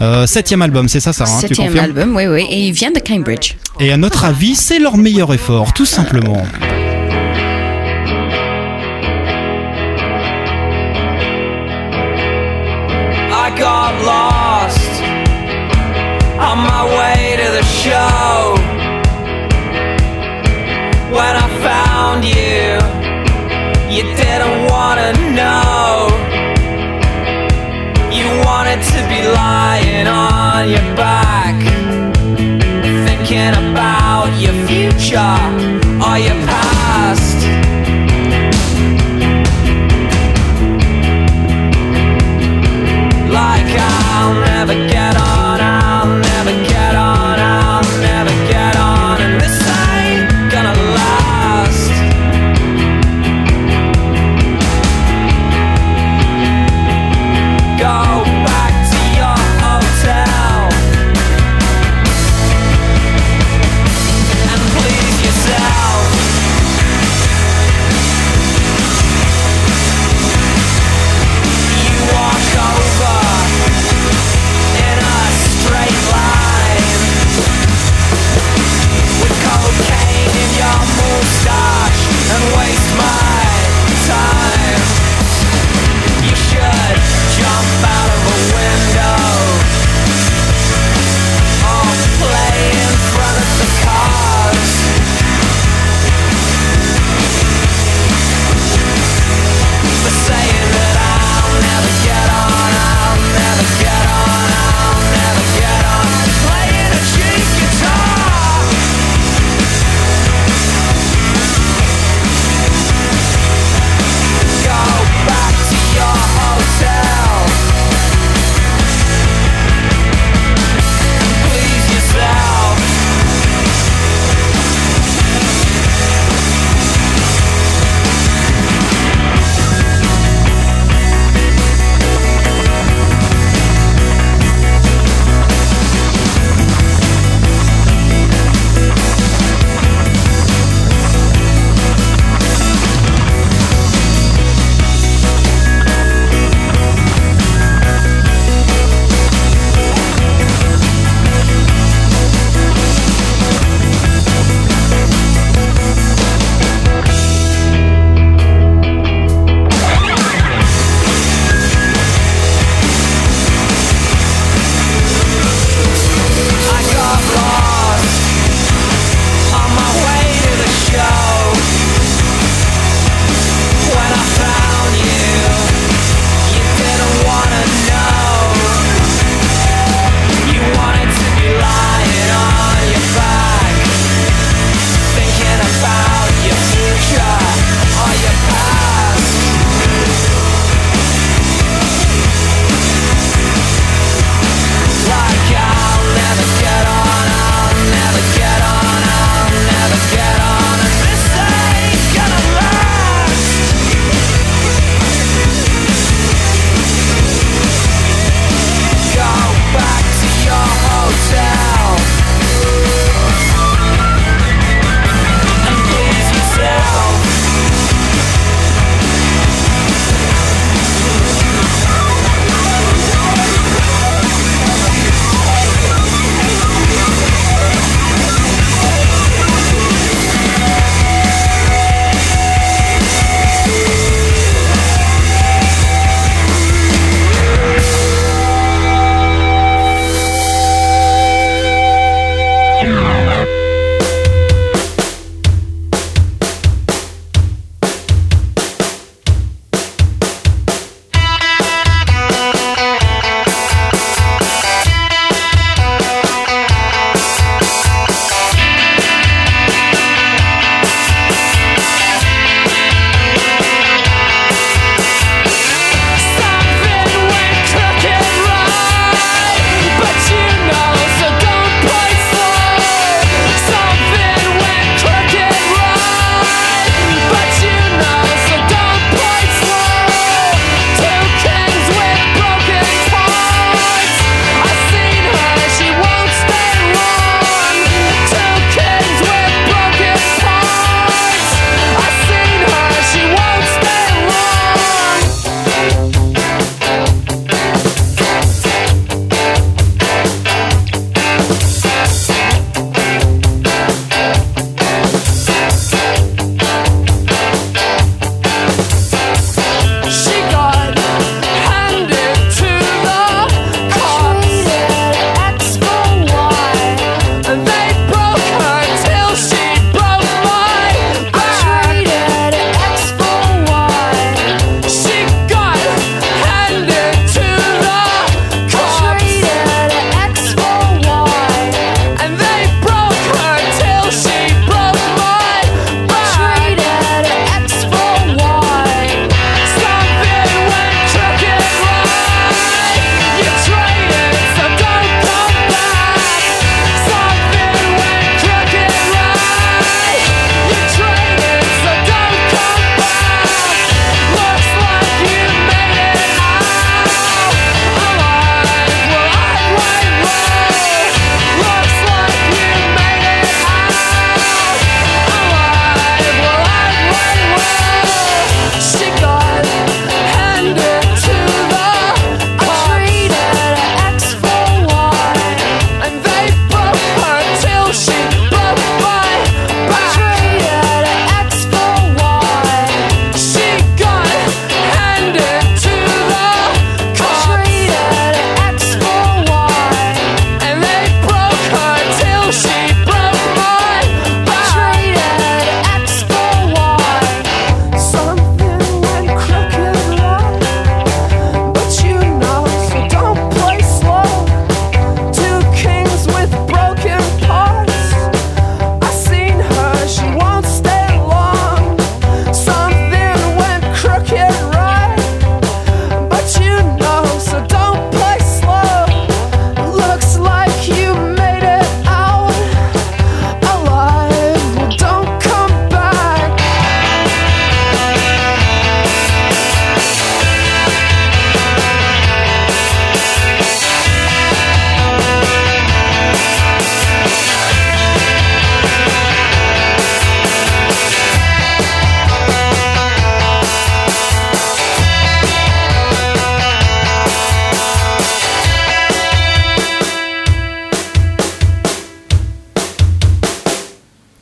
7e album, c'est ça Sarah, tu confirmes? 7e album, oui, et il vient de Cambridge. Et à notre avis, c'est leur meilleur effort, tout simplement. I got lost on my way to the show. When I found you, you didn't wanna know. You wanted to be lying on your back, thinking about your future or your past.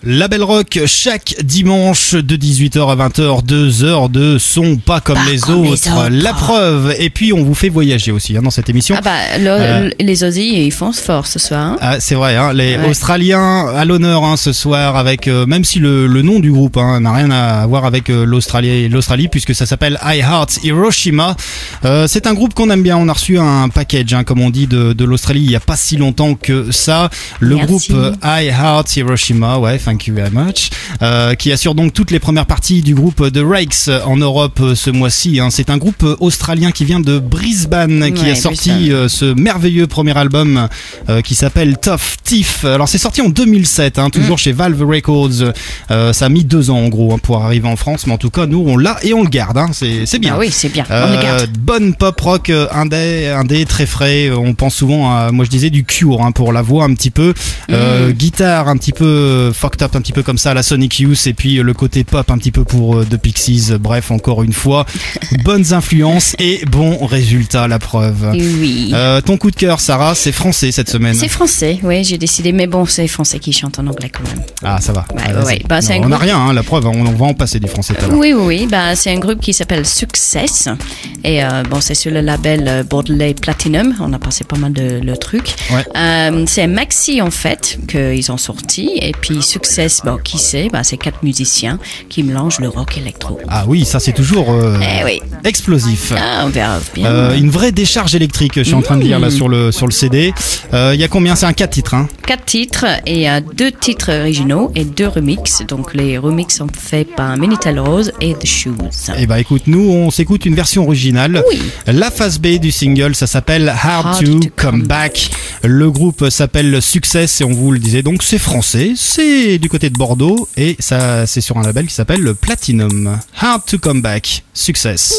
La Belle Rock, chaque dimanche de 18h à 20h, 2 heures de son pas comme les autres. La preuve. Et puis on vous fait voyager aussi dans cette émission. Ah les Aussies, ils font fort ce soir. Hein. Ah, c'est vrai, les Australiens à l'honneur ce soir, avec même si le nom du groupe n'a rien à voir avec l'Australie, puisque ça s'appelle I Heart Hiroshima. C'est un groupe qu'on aime bien. On a reçu un package, comme on dit, de l'Australie il n'y a pas si longtemps que ça. Le Merci. Groupe I Heart Hiroshima, thank you very much, qui assure donc toutes les premières parties du groupe The Rakes en Europe ce mois-ci. C'est un groupe australien qui vient de Brisbane, qui a sorti ce merveilleux premier album qui s'appelle Tough Thief. Alors c'est sorti en 2007, toujours chez Valve Records. Ça a mis 2 ans en gros pour arriver en France, mais en tout cas nous on l'a et on le garde. C'est bien. Ah oui, c'est bien. On le garde. Bonne pop rock indé très frais. On pense souvent à, moi je disais, du Cure pour la voix un petit peu, guitare un petit peu fucked up, un petit peu comme ça à la Sonic Youth, et puis le côté pop un petit peu pour The Pixies. Bref, encore une fois, bonnes influences et bons résultats, la preuve. Oui. Ton coup de cœur, Sarah, c'est français cette semaine. C'est français, oui, j'ai décidé, mais bon, c'est français qui chante en anglais quand même. Ah, ça va. C'est on n'a rien, la preuve, on va en passer du français tout à l'heure. Oui, c'est un groupe qui s'appelle Success, et c'est sur le label Bordelais Platinum. On a passé pas mal de trucs. C'est un maxi en fait qu'ils ont sorti, et puis Success, qui c'est, c'est 4 musiciens qui mélangent le rock électro. Ah oui, ça c'est toujours explosif. On verra bien. Une vraie décharge électrique, je suis en train de lire là sur le CD. Il y a combien? C'est un 4 titres 4 titres, et il y a 2 titres originaux et 2 remixes. Donc les remixes sont faits par Minitel Rose et The Shoes. Eh écoute, nous on s'écoute une version originale. Oui. La face B du single, ça s'appelle Hard to Come Back. Le groupe s'appelle Success et on vous le disait, donc c'est français, c'est du côté de Bordeaux et ça c'est sur un label qui s'appelle le Platinum. Hard to Come Back, Success.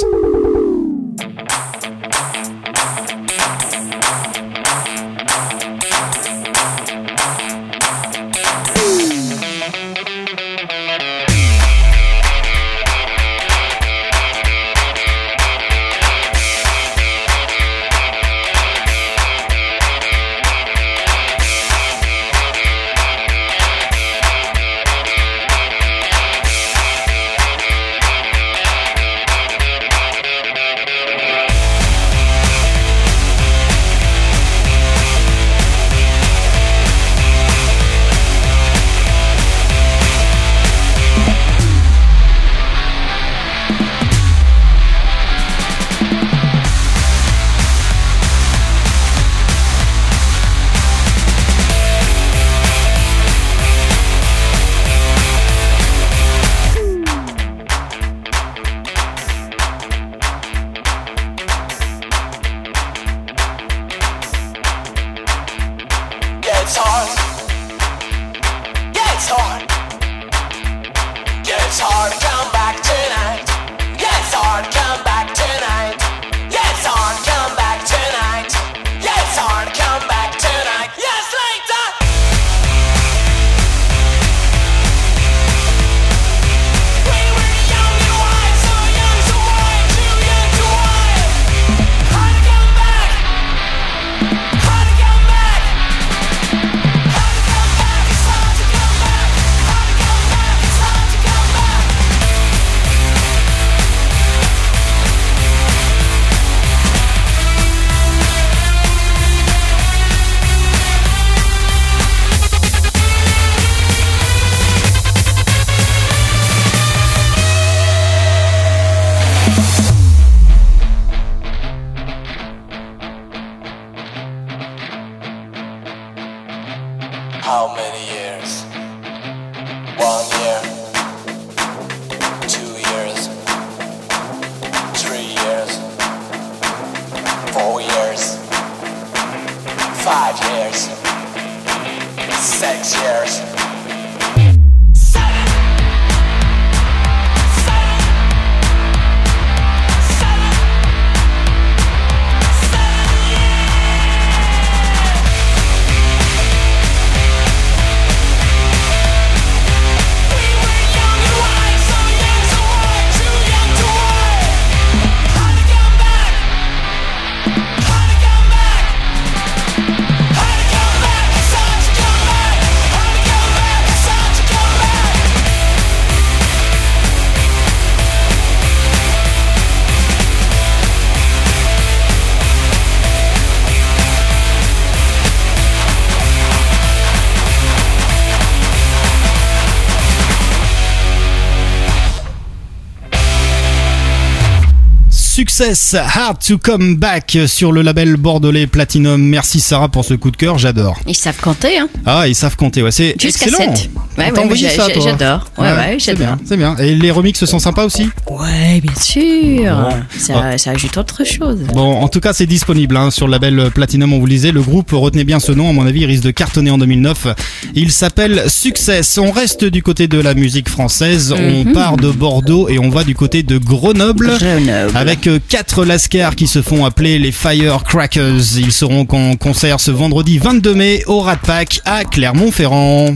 Success, Hard to Come Back sur le label bordelais Platinum. Merci Sarah pour ce coup de cœur, j'adore. Ils savent compter, hein. Ah, ils savent compter, ouais, c'est jusqu'à excellent. 7. Ouais, T'as envoyé ça, toi? J'adore. Ouais, j'adore. C'est bien. Et les remixes sont sympas aussi? Ouais, bien sûr. Bon. Ça ajoute autre chose. Bon, en tout cas, c'est disponible sur le label Platinum, on vous le disait. Le groupe, retenez bien ce nom, à mon avis, il risque de cartonner en 2009. Il s'appelle Success. On reste du côté de la musique française, on part de Bordeaux et on va du côté de Grenoble. Avec 4 lascars qui se font appeler les Firecrackers. Ils seront en concert ce vendredi 22 mai au Rat Pack à Clermont-Ferrand.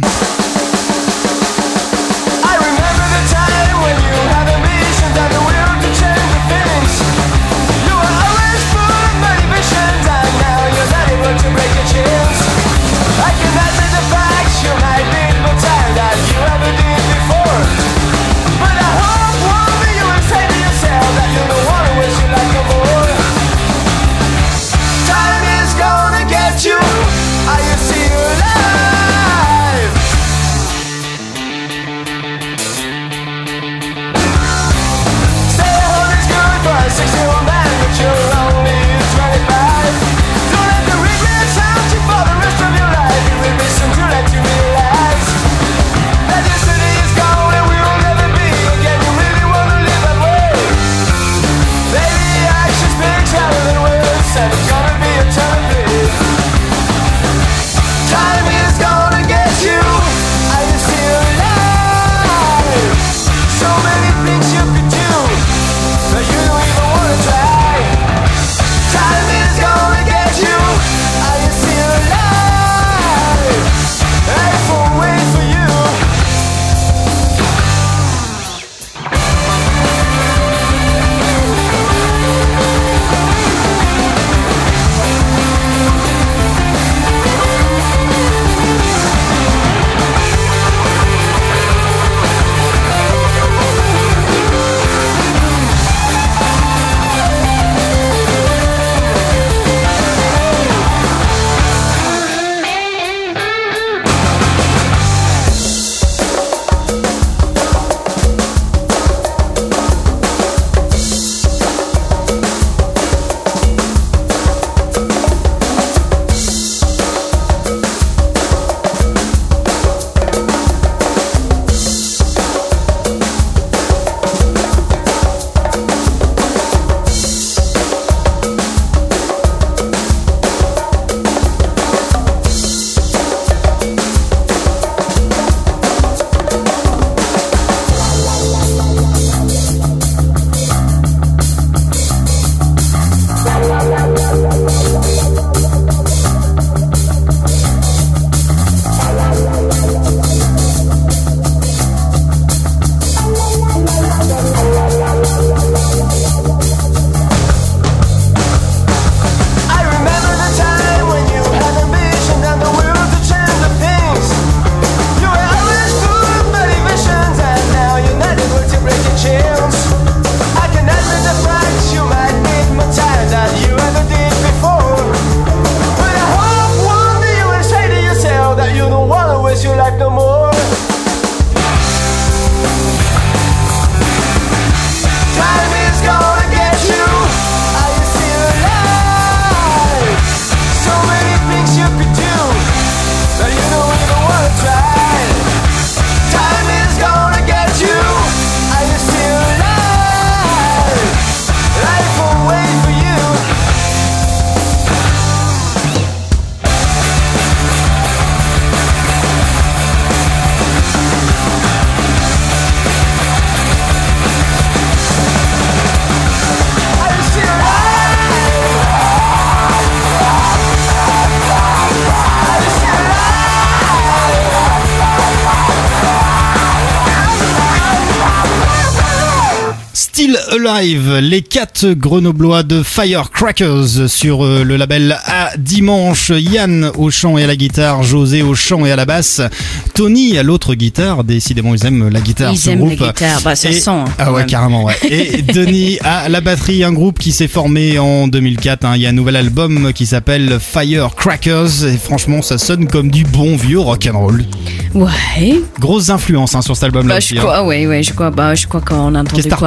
Alive, les 4 grenoblois de Firecrackers sur le label A Dimanche. Yann au chant et à la guitare, José au chant et à la basse, Tony à l'autre guitare, décidément ils aiment la guitare. Ils aiment la guitare, bah ça sent. Ah ouais, carrément, ouais. Et Denis à la batterie, un groupe qui s'est formé en 2004. Il y a un nouvel album qui s'appelle Firecrackers et franchement ça sonne comme du bon vieux rock'n'roll. Ouais. Grosse influence sur cet album-là. Je crois, ouais, je crois qu'on a entendu. Qu'est-ce que t'as repéré, toi?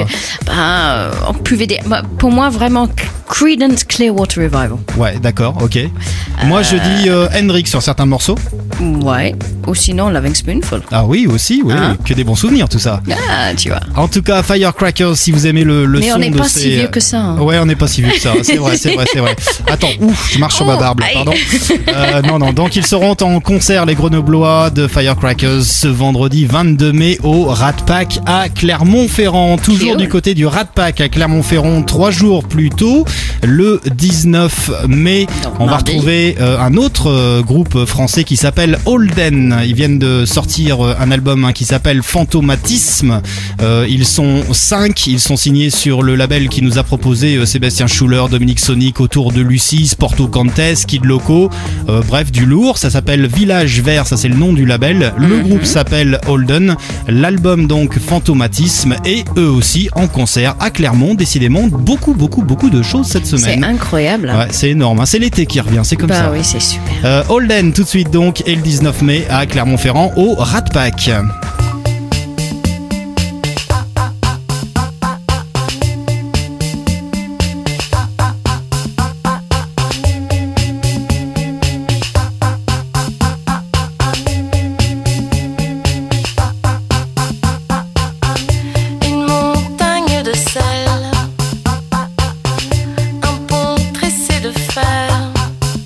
quoi? On pouvait dire, pour moi, vraiment, Creedence Clearwater Revival. Ouais, d'accord, ok. Moi, je dis Hendrix sur certains morceaux. Ouais, ou sinon Loving Spoonful. Ah oui, aussi, oui, que des bons souvenirs, tout ça. Ah, tu vois. En tout cas, Firecrackers, si vous aimez le Mais son on n'est de pas ces... si vieux que ça. Hein. Ouais, on n'est pas si vieux que ça, c'est vrai. Attends, ouf, je marche sur ma barbe, là, pardon. Non, donc ils seront en concert, les Grenoblois de Firecrackers, ce vendredi 22 mai au Rat Pack à Clermont-Ferrand. Toujours du côté du Rat Pack à Clermont-Ferrand, 3 jours plus tôt, le 19 mai. Donc, on va retrouver un autre groupe français qui s'appelle Holden. Ils viennent de sortir un album qui s'appelle Fantomatisme. Ils sont 5, ils sont signés sur le label qui nous a proposé Sébastien Schuller, Dominique Sonic, Autour de Lucie, Porto Cantes, Kid Loco, bref du lourd. Ça s'appelle Village Vert, ça c'est le nom du label. Le groupe s'appelle Holden, l'album donc Fantomatisme, et eux aussi en concert à Clermont. Décidément beaucoup de choses cette semaine. C'est incroyable. Ouais, c'est énorme, hein. C'est l'été qui revient, c'est comme ça. Bah oui, c'est super. Holden tout de suite donc, et le 19 mai à Clermont-Ferrand au Rat Pack.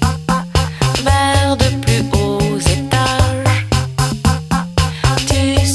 Vers de plus hauts étages, tu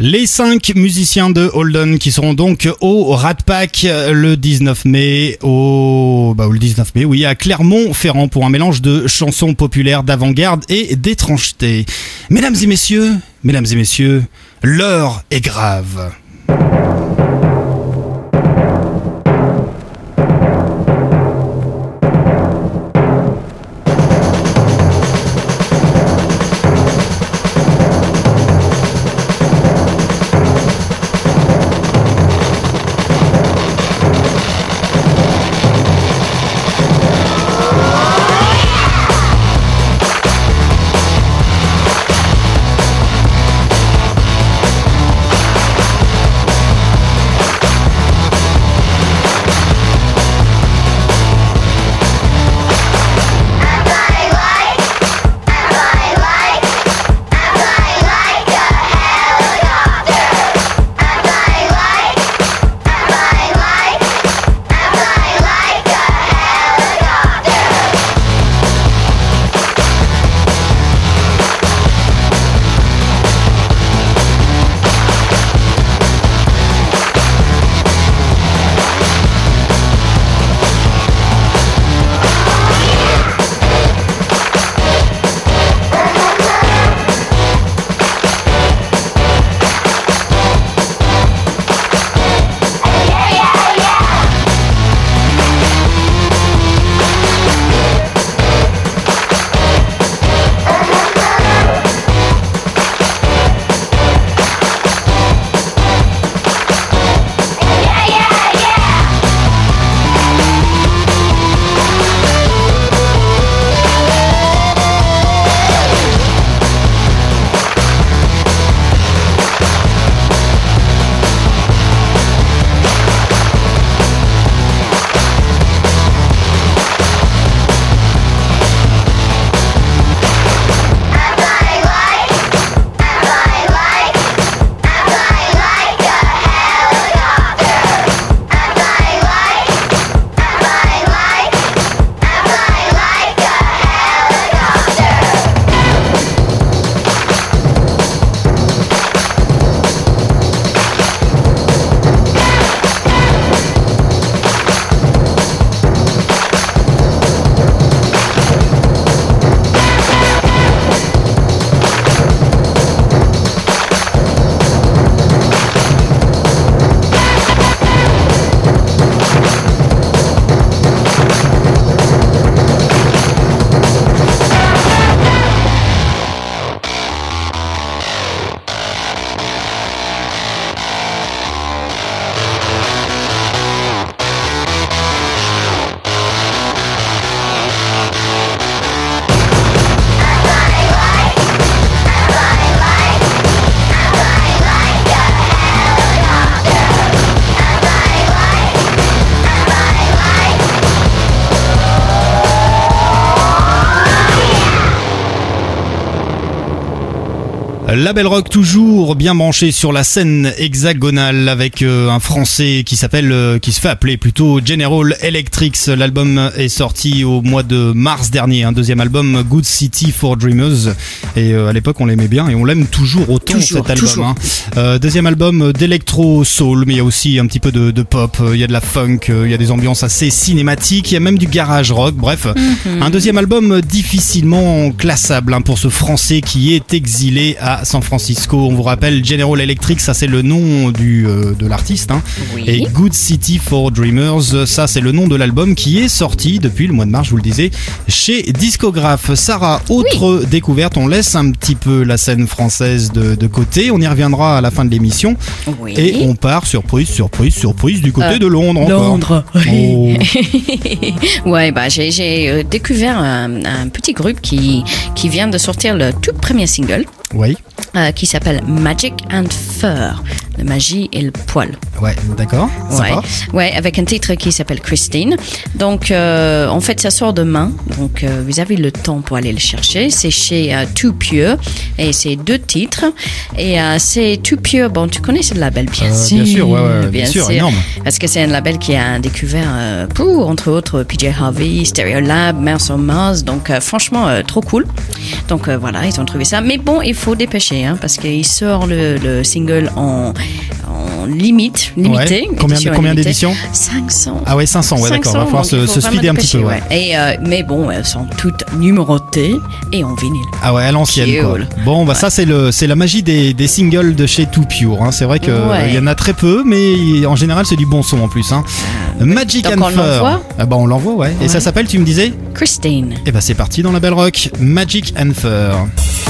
Les 5 musiciens de Holden qui seront donc au Rat Pack le 19 mai le 19 mai, oui, à Clermont-Ferrand pour un mélange de chansons populaires, d'avant-garde et d'étrangeté. Mesdames et messieurs, l'heure est grave. Label rock toujours bien branché sur la scène hexagonale avec un français qui se fait appeler plutôt General Electric. L'album est sorti au mois de mars dernier, un deuxième album Good City for Dreamers, et à l'époque on l'aimait bien et on l'aime toujours autant cet album. Deuxième album d'électro soul, mais il y a aussi un petit peu de pop, il y a de la funk, il y a des ambiances assez cinématiques, il y a même du garage rock, bref, un deuxième album difficilement classable pour ce français qui est exilé à San Francisco. On vous rappelle, General Electric, ça c'est le nom de l'artiste, Oui. Et Good City for Dreamers, ça c'est le nom de l'album qui est sorti depuis le mois de mars, je vous le disais, chez Discographe. Sarah, autre découverte, on laisse un petit peu la scène française de côté, on y reviendra à la fin de l'émission, et on part, surprise, du côté de Londres encore. Londres, oui. Ouais, j'ai découvert un petit groupe qui vient de sortir le tout premier single. Oui. Qui s'appelle Magic and Fur. Le magie et le poil. Ouais, d'accord. Ouais, avec un titre qui s'appelle Christine. Donc, en fait, ça sort demain. Donc, vous avez le temps pour aller le chercher. C'est chez Too Pure et c'est 2 titres. Et c'est Too Pure. Bon, tu connais ce label, bien sûr. Bien sûr, bien sûr, énorme. Parce que c'est un label qui a découvert, entre autres, PJ Harvey, Stereolab, Mars on Mars. Donc, franchement, trop cool. Donc, voilà, ils ont trouvé ça. Mais bon, il faut dépêcher, parce qu'il sort le single en limité. Ouais. Combien d'éditions? 500. Ah ouais, 500, ouais, d'accord. Il va falloir se speeder un petit peu. Ouais. Et, mais bon, elles sont toutes numérotées et en vinyle. Ah ouais, à l'ancienne, quoi. Bon, ça, c'est la magie des singles de chez Too Pure. C'est vrai qu'il y en a très peu, mais en général, c'est du bon son en plus. Magic and Fur. On l'envoie, ouais. Et ça s'appelle, tu me disais? Christine. Et c'est parti dans la Belle Rock. Magic and Fur.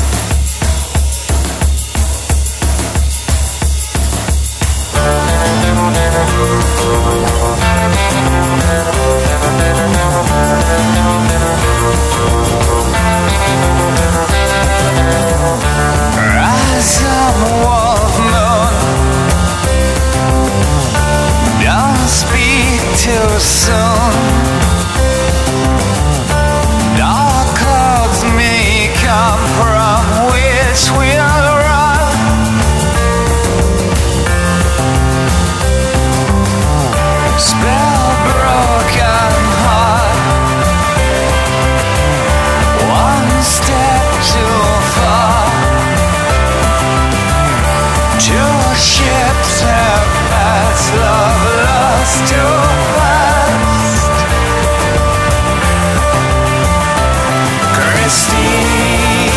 Too soon. Dark clouds may come from which we'll run. Spell broken heart. One step too far. 2 ships have passed, love lost too fast. Christine,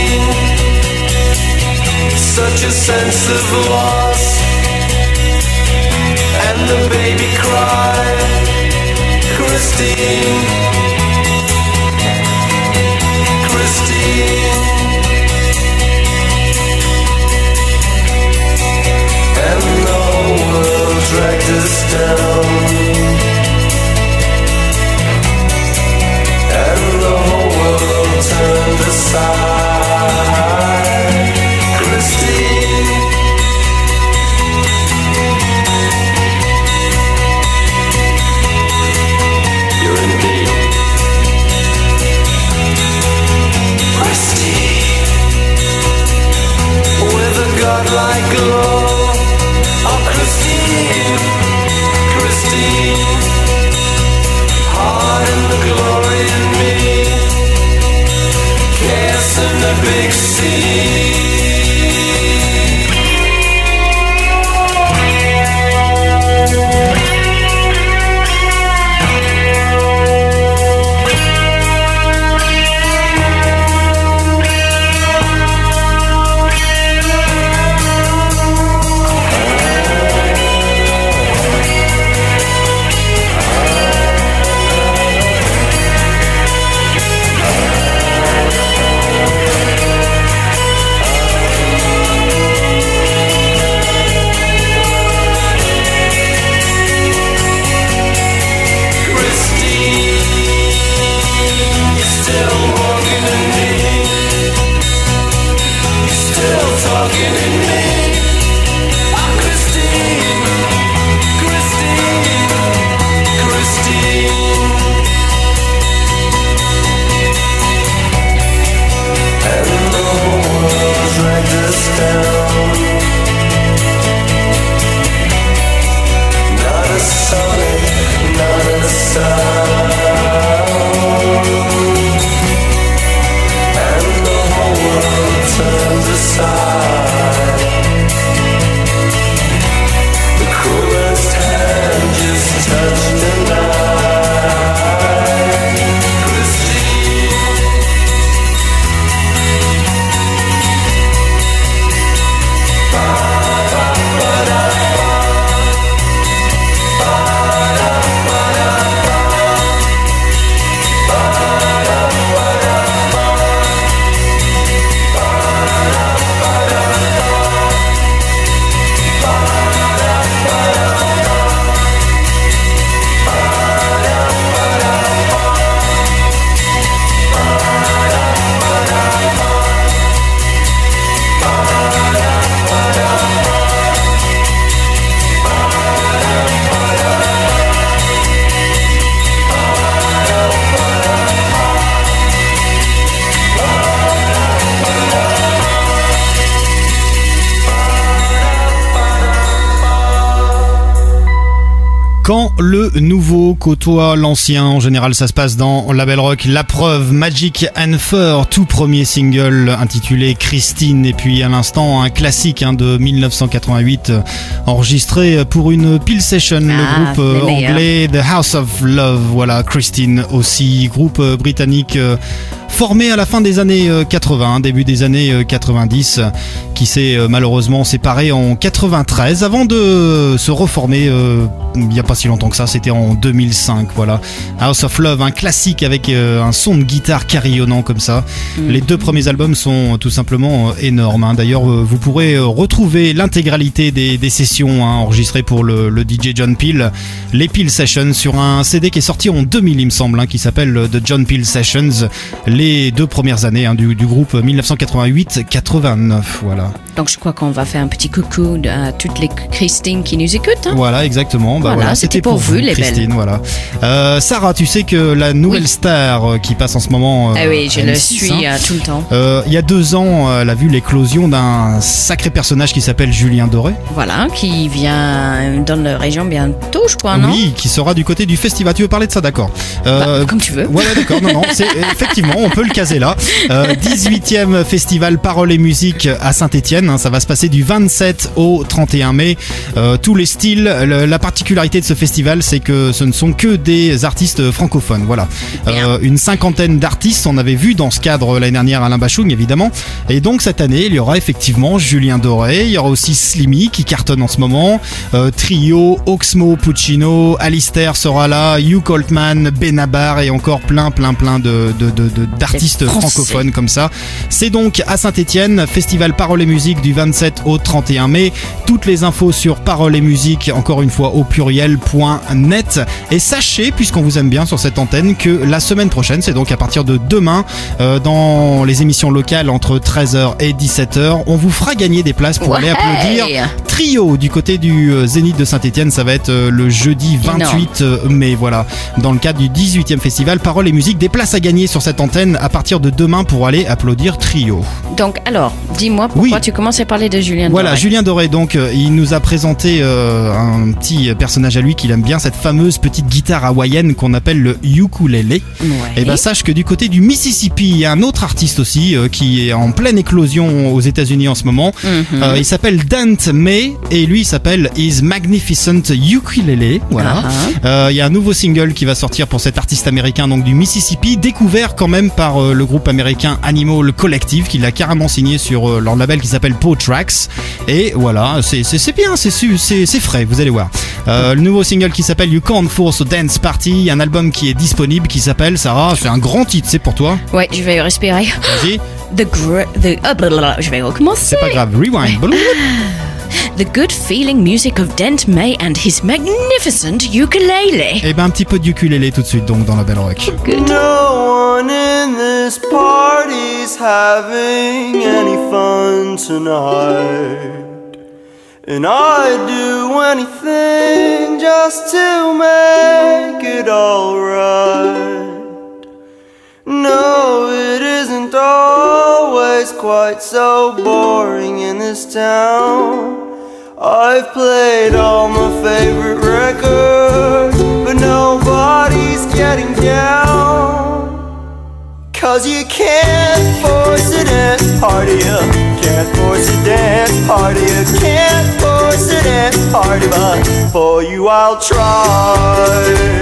such a sense of loss. Christine, Christine. And the world dragged us down, and the whole world turned aside. Christine, you're in need. Christine, with a godlike glow. Oh, Christine, Christine, heart in the glory in me, chaos in the big sea. Quand le nouveau côtoie l'ancien, en général ça se passe dans Label Rock. La preuve, Magic and Fur, tout premier single intitulé Christine, et puis à l'instant un classique de 1988 enregistré pour une Peel Session, le groupe anglais The House of Love. Voilà, Christine aussi, groupe britannique formé à la fin des années 80, début des années 90, qui s'est malheureusement séparé en 93 avant de se reformer il n'y a pas si longtemps que ça, c'était en 2005. Voilà, House of Love, un classique avec un son de guitare carillonnant comme ça. Les deux premiers albums sont tout simplement énormes. D'ailleurs, vous pourrez retrouver l'intégralité des sessions enregistrées pour le DJ John Peel, les Peel Sessions, sur un CD qui est sorti en 2000, il me semble, qui s'appelle The John Peel Sessions, les deux premières années du groupe 1988-89. Voilà. Donc je crois qu'on va faire un petit coucou à toutes les Christine qui nous écoutent. Voilà, exactement. Voilà, c'était pour vous, Christine. Voilà. Sarah, tu sais que la nouvelle star qui passe en ce moment, oui, je M6, le suis tout le temps. Il y a 2 ans, elle a vu l'éclosion d'un sacré personnage qui s'appelle Julien Doré. Voilà, qui vient dans la région bientôt, je crois, non? Oui, qui sera du côté du festival. Tu veux parler de ça, d'accord? Comme tu veux. Voilà, d'accord. Non, c'est effectivement, peut le caser là. 18e festival Paroles et Musique à Saint-Étienne. Ça va se passer du 27 au 31 mai. Tous les styles. La particularité de ce festival, c'est que ce ne sont que des artistes francophones. Voilà. Une cinquantaine d'artistes. On avait vu dans ce cadre l'année dernière Alain Bachung, évidemment. Et donc cette année, il y aura effectivement Julien Doré. Il y aura aussi Slimy qui cartonne en ce moment. Trio, Oxmo Puccino, Alistair sera là, Hugh Coltman, Benabar et encore plein d'artistes francophones comme ça. C'est donc à Saint-Étienne, festival Paroles et Musique du 27 au 31 mai. Toutes les infos sur Paroles et Musique, encore une fois au pluriel.net. Et sachez, puisqu'on vous aime bien sur cette antenne, que la semaine prochaine, c'est donc à partir de demain, dans les émissions locales entre 13h et 17h, on vous fera gagner des places pour aller applaudir Trio du côté du Zénith de Saint-Étienne. Ça va être le jeudi 28 mai, voilà, dans le cadre du 18e festival Paroles et Musique. Des places à gagner sur cette antenne à partir de demain pour aller applaudir Trio. Donc alors, dis-moi pourquoi tu commences à parler de Julien Doré. Voilà, Julien Doré, donc il nous a présenté un petit personnage à lui qu'il aime bien, cette fameuse petite guitare hawaïenne qu'on appelle le ukulélé. Et ben sache que du côté du Mississippi, il y a un autre artiste aussi qui est en pleine éclosion aux États-Unis en ce moment. Il s'appelle Dante May et lui il s'appelle His Magnificent Ukulele. Voilà. Il y a un nouveau single qui va sortir pour cet artiste américain donc du Mississippi, découvert quand même par le groupe américain Animal Collective, qui l'a carrément signé sur leur label qui s'appelle Paw Tracks. Et voilà, c'est bien, c'est frais, vous allez voir. Le nouveau single qui s'appelle You Can't Force a Dance Party, un album qui est disponible qui s'appelle, Sarah, c'est un grand titre, c'est pour toi. Ouais, je vais respirer. Vas-y. Je vais recommencer. C'est pas grave, rewind. The good feeling music of Dante May and his magnificent ukulele. Et ben un petit peu de ukulélé tout de suite donc dans la Belle Rock. Good. No one in this party's having any fun tonight, and I'd do anything just to make it alright. No, it isn't always quite so boring in this town. I've played all my favorite records, but nobody's getting down. 'Cause you can't force a dance party up, can't force a dance party up, can't force a dance party, but for you I'll try.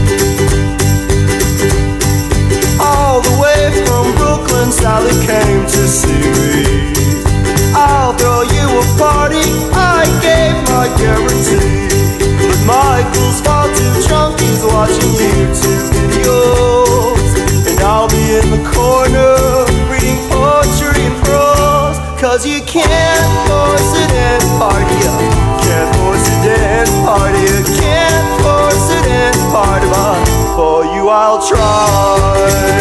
All the way from Brooklyn, Sally came to see me. I'll throw you a party, I gave my guarantee. But Michael's far too drunk, he's watching YouTube videos, and I'll be in the corner reading poetry and prose. 'Cause you can't force a dance party up, can't force a dance party up, can't force a dance party, but for you I'll try.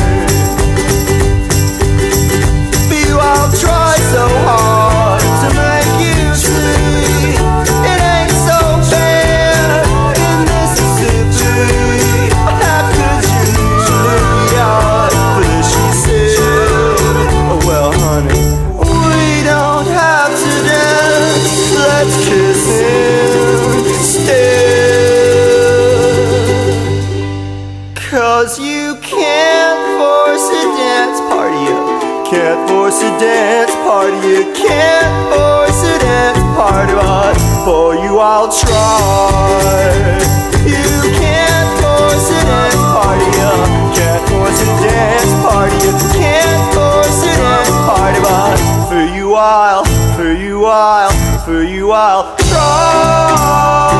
For you I'll try so hard to make you see it ain't so bad in Mississippi. How could you leave me out? But she said, oh well honey, we don't have to dance, let's kiss instead. 'Cause you can't force a dance party up, can't force a dance party, you can't force a dance party, but for you I'll try. You can't force a dance party up, can't force a dance party, you can't force a dance party, but for you I'll try.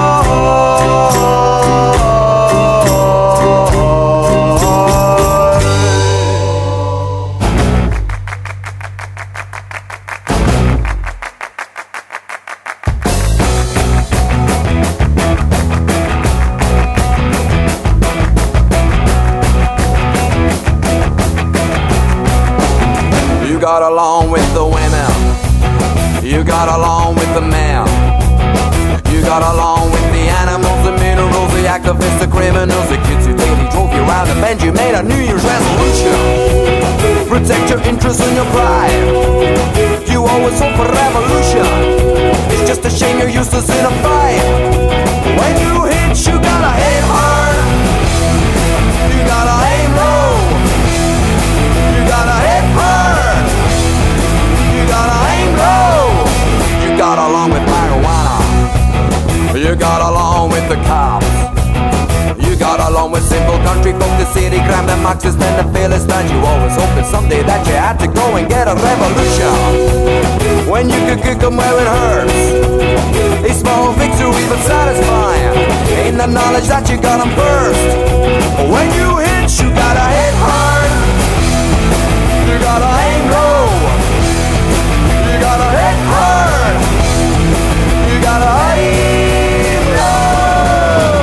You got along with the women, you got along with the man, you got along with the animals, the minerals, the activists, the criminals, the kids who daily drove you around the bend. You made a New Year's resolution, protect your interests and your pride. You always hope for revolution, it's just a shame you're useless in a fight. When you hit, you gotta hit hard, you gotta aim low, you country from the city, crime and Marxist and the fearless that you always hoped that someday that you had to go and get a revolution. When you could kick 'em where it hurts, a small victory but satisfying. Ain't the knowledge that you got 'em first. When you hit, you gotta hit hard. You gotta aim low. You gotta hit hard. You gotta aim low.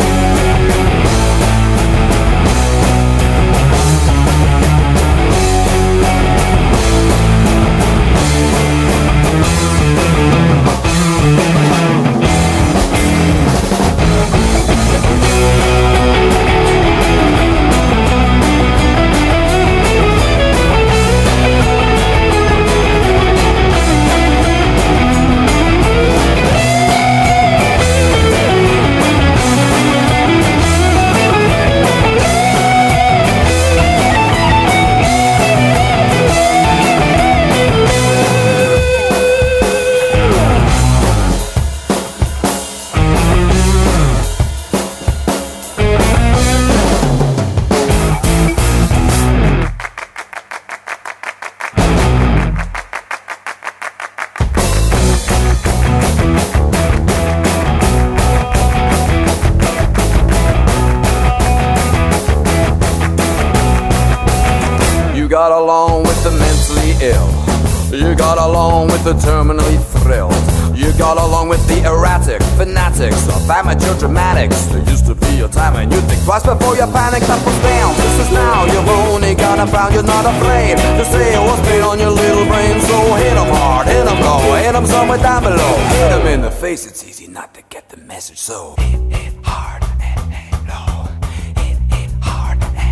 You got along with the mentally ill. You got along with the terminally thrilled. You got along with the erratic fanatics of amateur dramatics. There used to be a time when you think twice before you panic. That was down. This is now. You've only got a found. You're not afraid to say what's been on your little brain. So hit 'em hard, hit 'em low, hit 'em somewhere down below. Hit 'em in the face. It's easy not to get the message. So hit hard and low. Hit hard and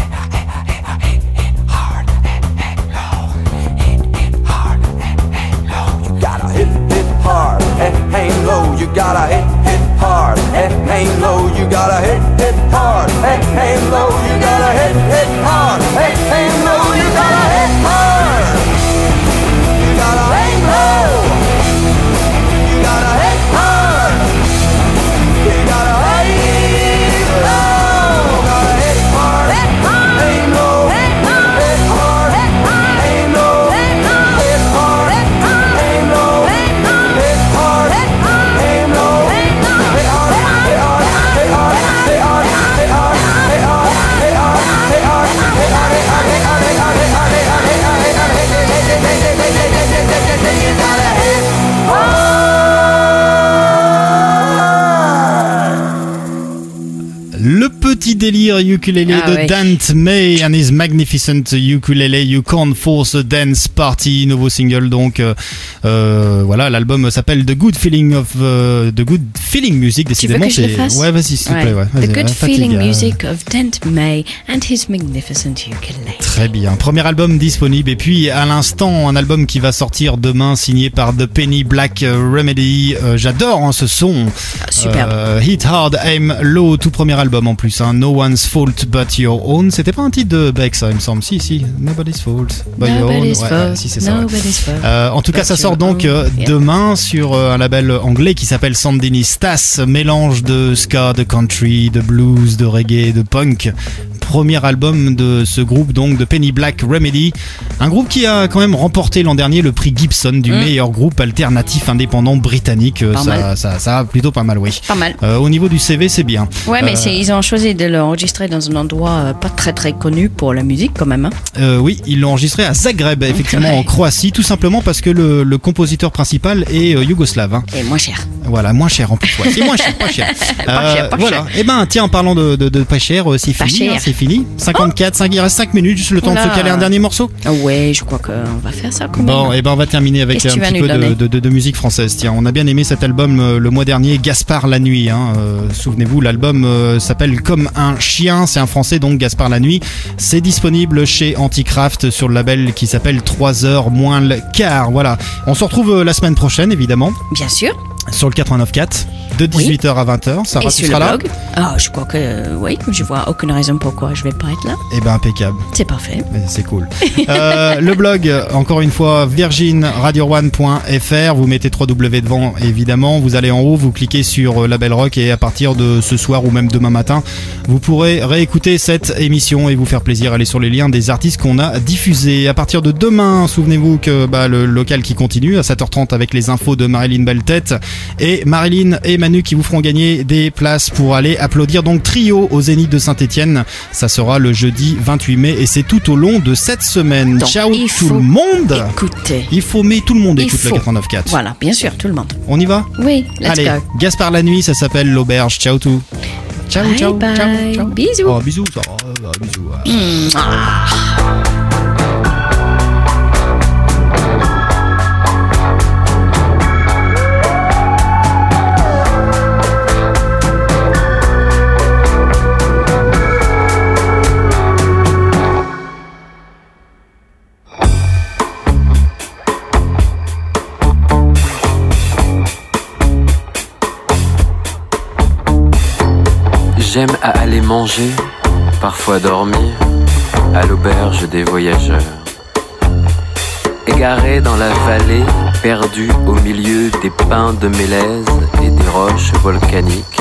hard and low. Hit hard and low. You gotta hit hard and aim low. You gotta hit hard and aim low. You gotta hit hard and aim low. You gotta hit hard and aim low. You gotta hit hard. You gotta aim low. You gotta hit hard. You gotta aim low. Gotta hit hard, aim low. Hit hard, aim low. Hit hard, aim low. Hit hard, aim low. Hit hard, hit hard, hit hard, hit hard, hit hard, hit hard, hit hard, hit hard, hit hard, hit hard, hit hard, hit hard, hit hard, hit hard, hit hard, hit hard, hit hard, you gotta hit hard. Le petit délire ukulélé de Dante May and his magnificent ukulele You Can't Force a Dance Party, nouveau single donc. Voilà, l'album s'appelle The Good Feeling Music. Décidément, tu veux que je le fasse? Ouais, vas-y, s'il te plaît. Ouais. The Good Feeling Music of Dante May and his magnificent ukulele. Très bien. Premier album disponible et puis à l'instant un album qui va sortir demain signé par The Penny Black Remedy. J'adore ce son. Superbe. Hit Hard, Aim Low, tout premier album en plus. No One's Fault But Your Own. C'était pas un titre de Beck ça il me semble. Si. Nobody's Fault But Your Own. Si c'est ça. Nobody's fault. En tout cas ça sort donc demain sur un label anglais qui s'appelle Sandinistas. Mélange de ska, de country, de blues, de reggae, de punk. Premier album de ce groupe donc de Penny Black Remedy, un groupe qui a quand même remporté l'an dernier le prix Gibson du meilleur groupe alternatif indépendant britannique. Ça a plutôt pas mal, oui. Pas mal. Au niveau du CV, c'est bien. Ouais, mais ils ont choisi de l'enregistrer dans un endroit pas très très connu pour la musique quand même. Oui, ils l'ont enregistré à Zagreb, effectivement, en Croatie, tout simplement parce que le compositeur principal est yougoslave. Et moins cher. Voilà, moins cher en plus. Ouais. C'est moins cher, pas cher. Pas cher. Et ben tiens, en parlant de pas cher, c'est fini. C'est fini. 54, il reste 5 minutes, juste le temps de se caler un dernier morceau. Ouais, je crois qu'on va faire ça quand même. Bon, et ben on va terminer avec un petit peu de musique française. Tiens, on a bien aimé cet album le mois dernier, Gaspard la nuit. Souvenez-vous, l'album s'appelle Comme un chien. C'est un français donc, Gaspard la nuit. C'est disponible chez Anticraft sur le label qui s'appelle 3h moins le quart. Voilà. On se retrouve la semaine prochaine, évidemment. Bien sûr. Sur le 89.4. De 18h à 20h, Sarah, tu seras là? Je crois que oui, je vois aucune raison pourquoi je vais pas être là. Eh ben impeccable. C'est parfait. C'est cool. Le blog, encore une fois, virginradio1.fr, vous mettez 3W devant évidemment, vous allez en haut, vous cliquez sur La Belle Rock et à partir de ce soir ou même demain matin, vous pourrez réécouter cette émission et vous faire plaisir, aller sur les liens des artistes qu'on a diffusés. À partir de demain, souvenez-vous que le local qui continue à 7h30 avec les infos de Marilyn Belle-Tête et Marilyn et Manu qui vous feront gagner des places pour aller applaudir donc Trio au Zénith de Saint-Étienne. Ça sera le jeudi 28 mai et c'est tout au long de cette semaine. Donc, ciao tout le monde. Écoutez. Il faut, mais tout le monde écoute le 89.4. Voilà, bien sûr, tout le monde. On y va? Oui, let's Allez, go. Gaspard la nuit, ça s'appelle l'auberge. Ciao tout. Ciao, Bye ciao, bye. ciao, ciao. Bisous. Oh, bisous, ça. Bisous. J'aime à aller manger, parfois dormir, à l'auberge des voyageurs. Égaré dans la vallée, perdu au milieu des pins de mélèze et des roches volcaniques.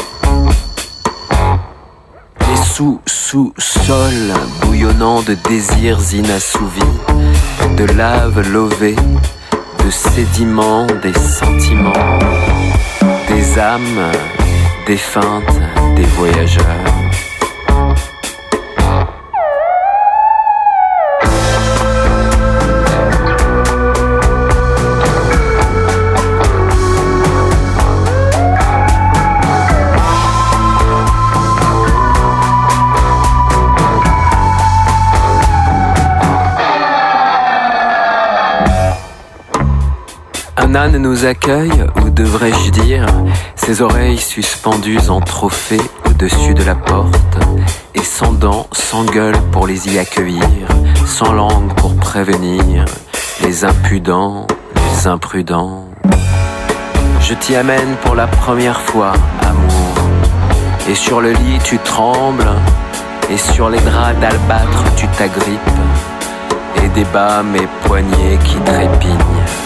Les sous-sous-sols bouillonnant de désirs inassouvis, de lave lovée, de sédiments, des sentiments, des âmes défuntes, des voyageurs. Un âne nous accueille, ou devrais-je dire, ses oreilles suspendues en trophée au-dessus de la porte, et sans dents, sans gueule pour les y accueillir, sans langue pour prévenir les impudents, les imprudents. Je t'y amène pour la première fois, amour, et sur le lit tu trembles, et sur les draps d'albâtre tu t'agrippes, et débats mes poignets qui trépignent.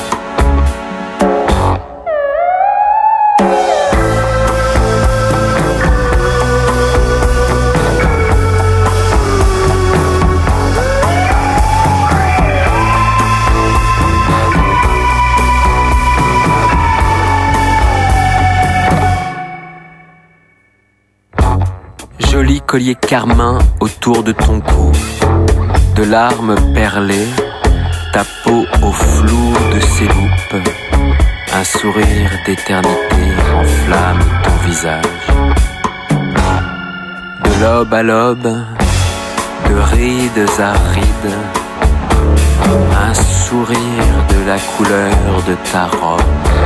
Joli collier carmin autour de ton cou, de larmes perlées, ta peau au flou de ses loupes, un sourire d'éternité enflamme ton visage. De lobe à lobe, de rides à rides, un sourire de la couleur de ta robe,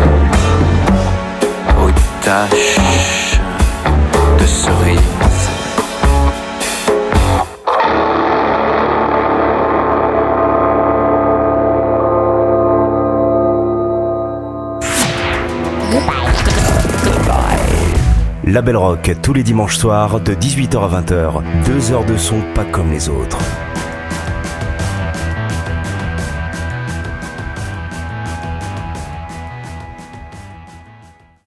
aux taches de cerises. La Belle Rock, tous les dimanches soirs de 18h à 20h. 2 heures de son pas comme les autres.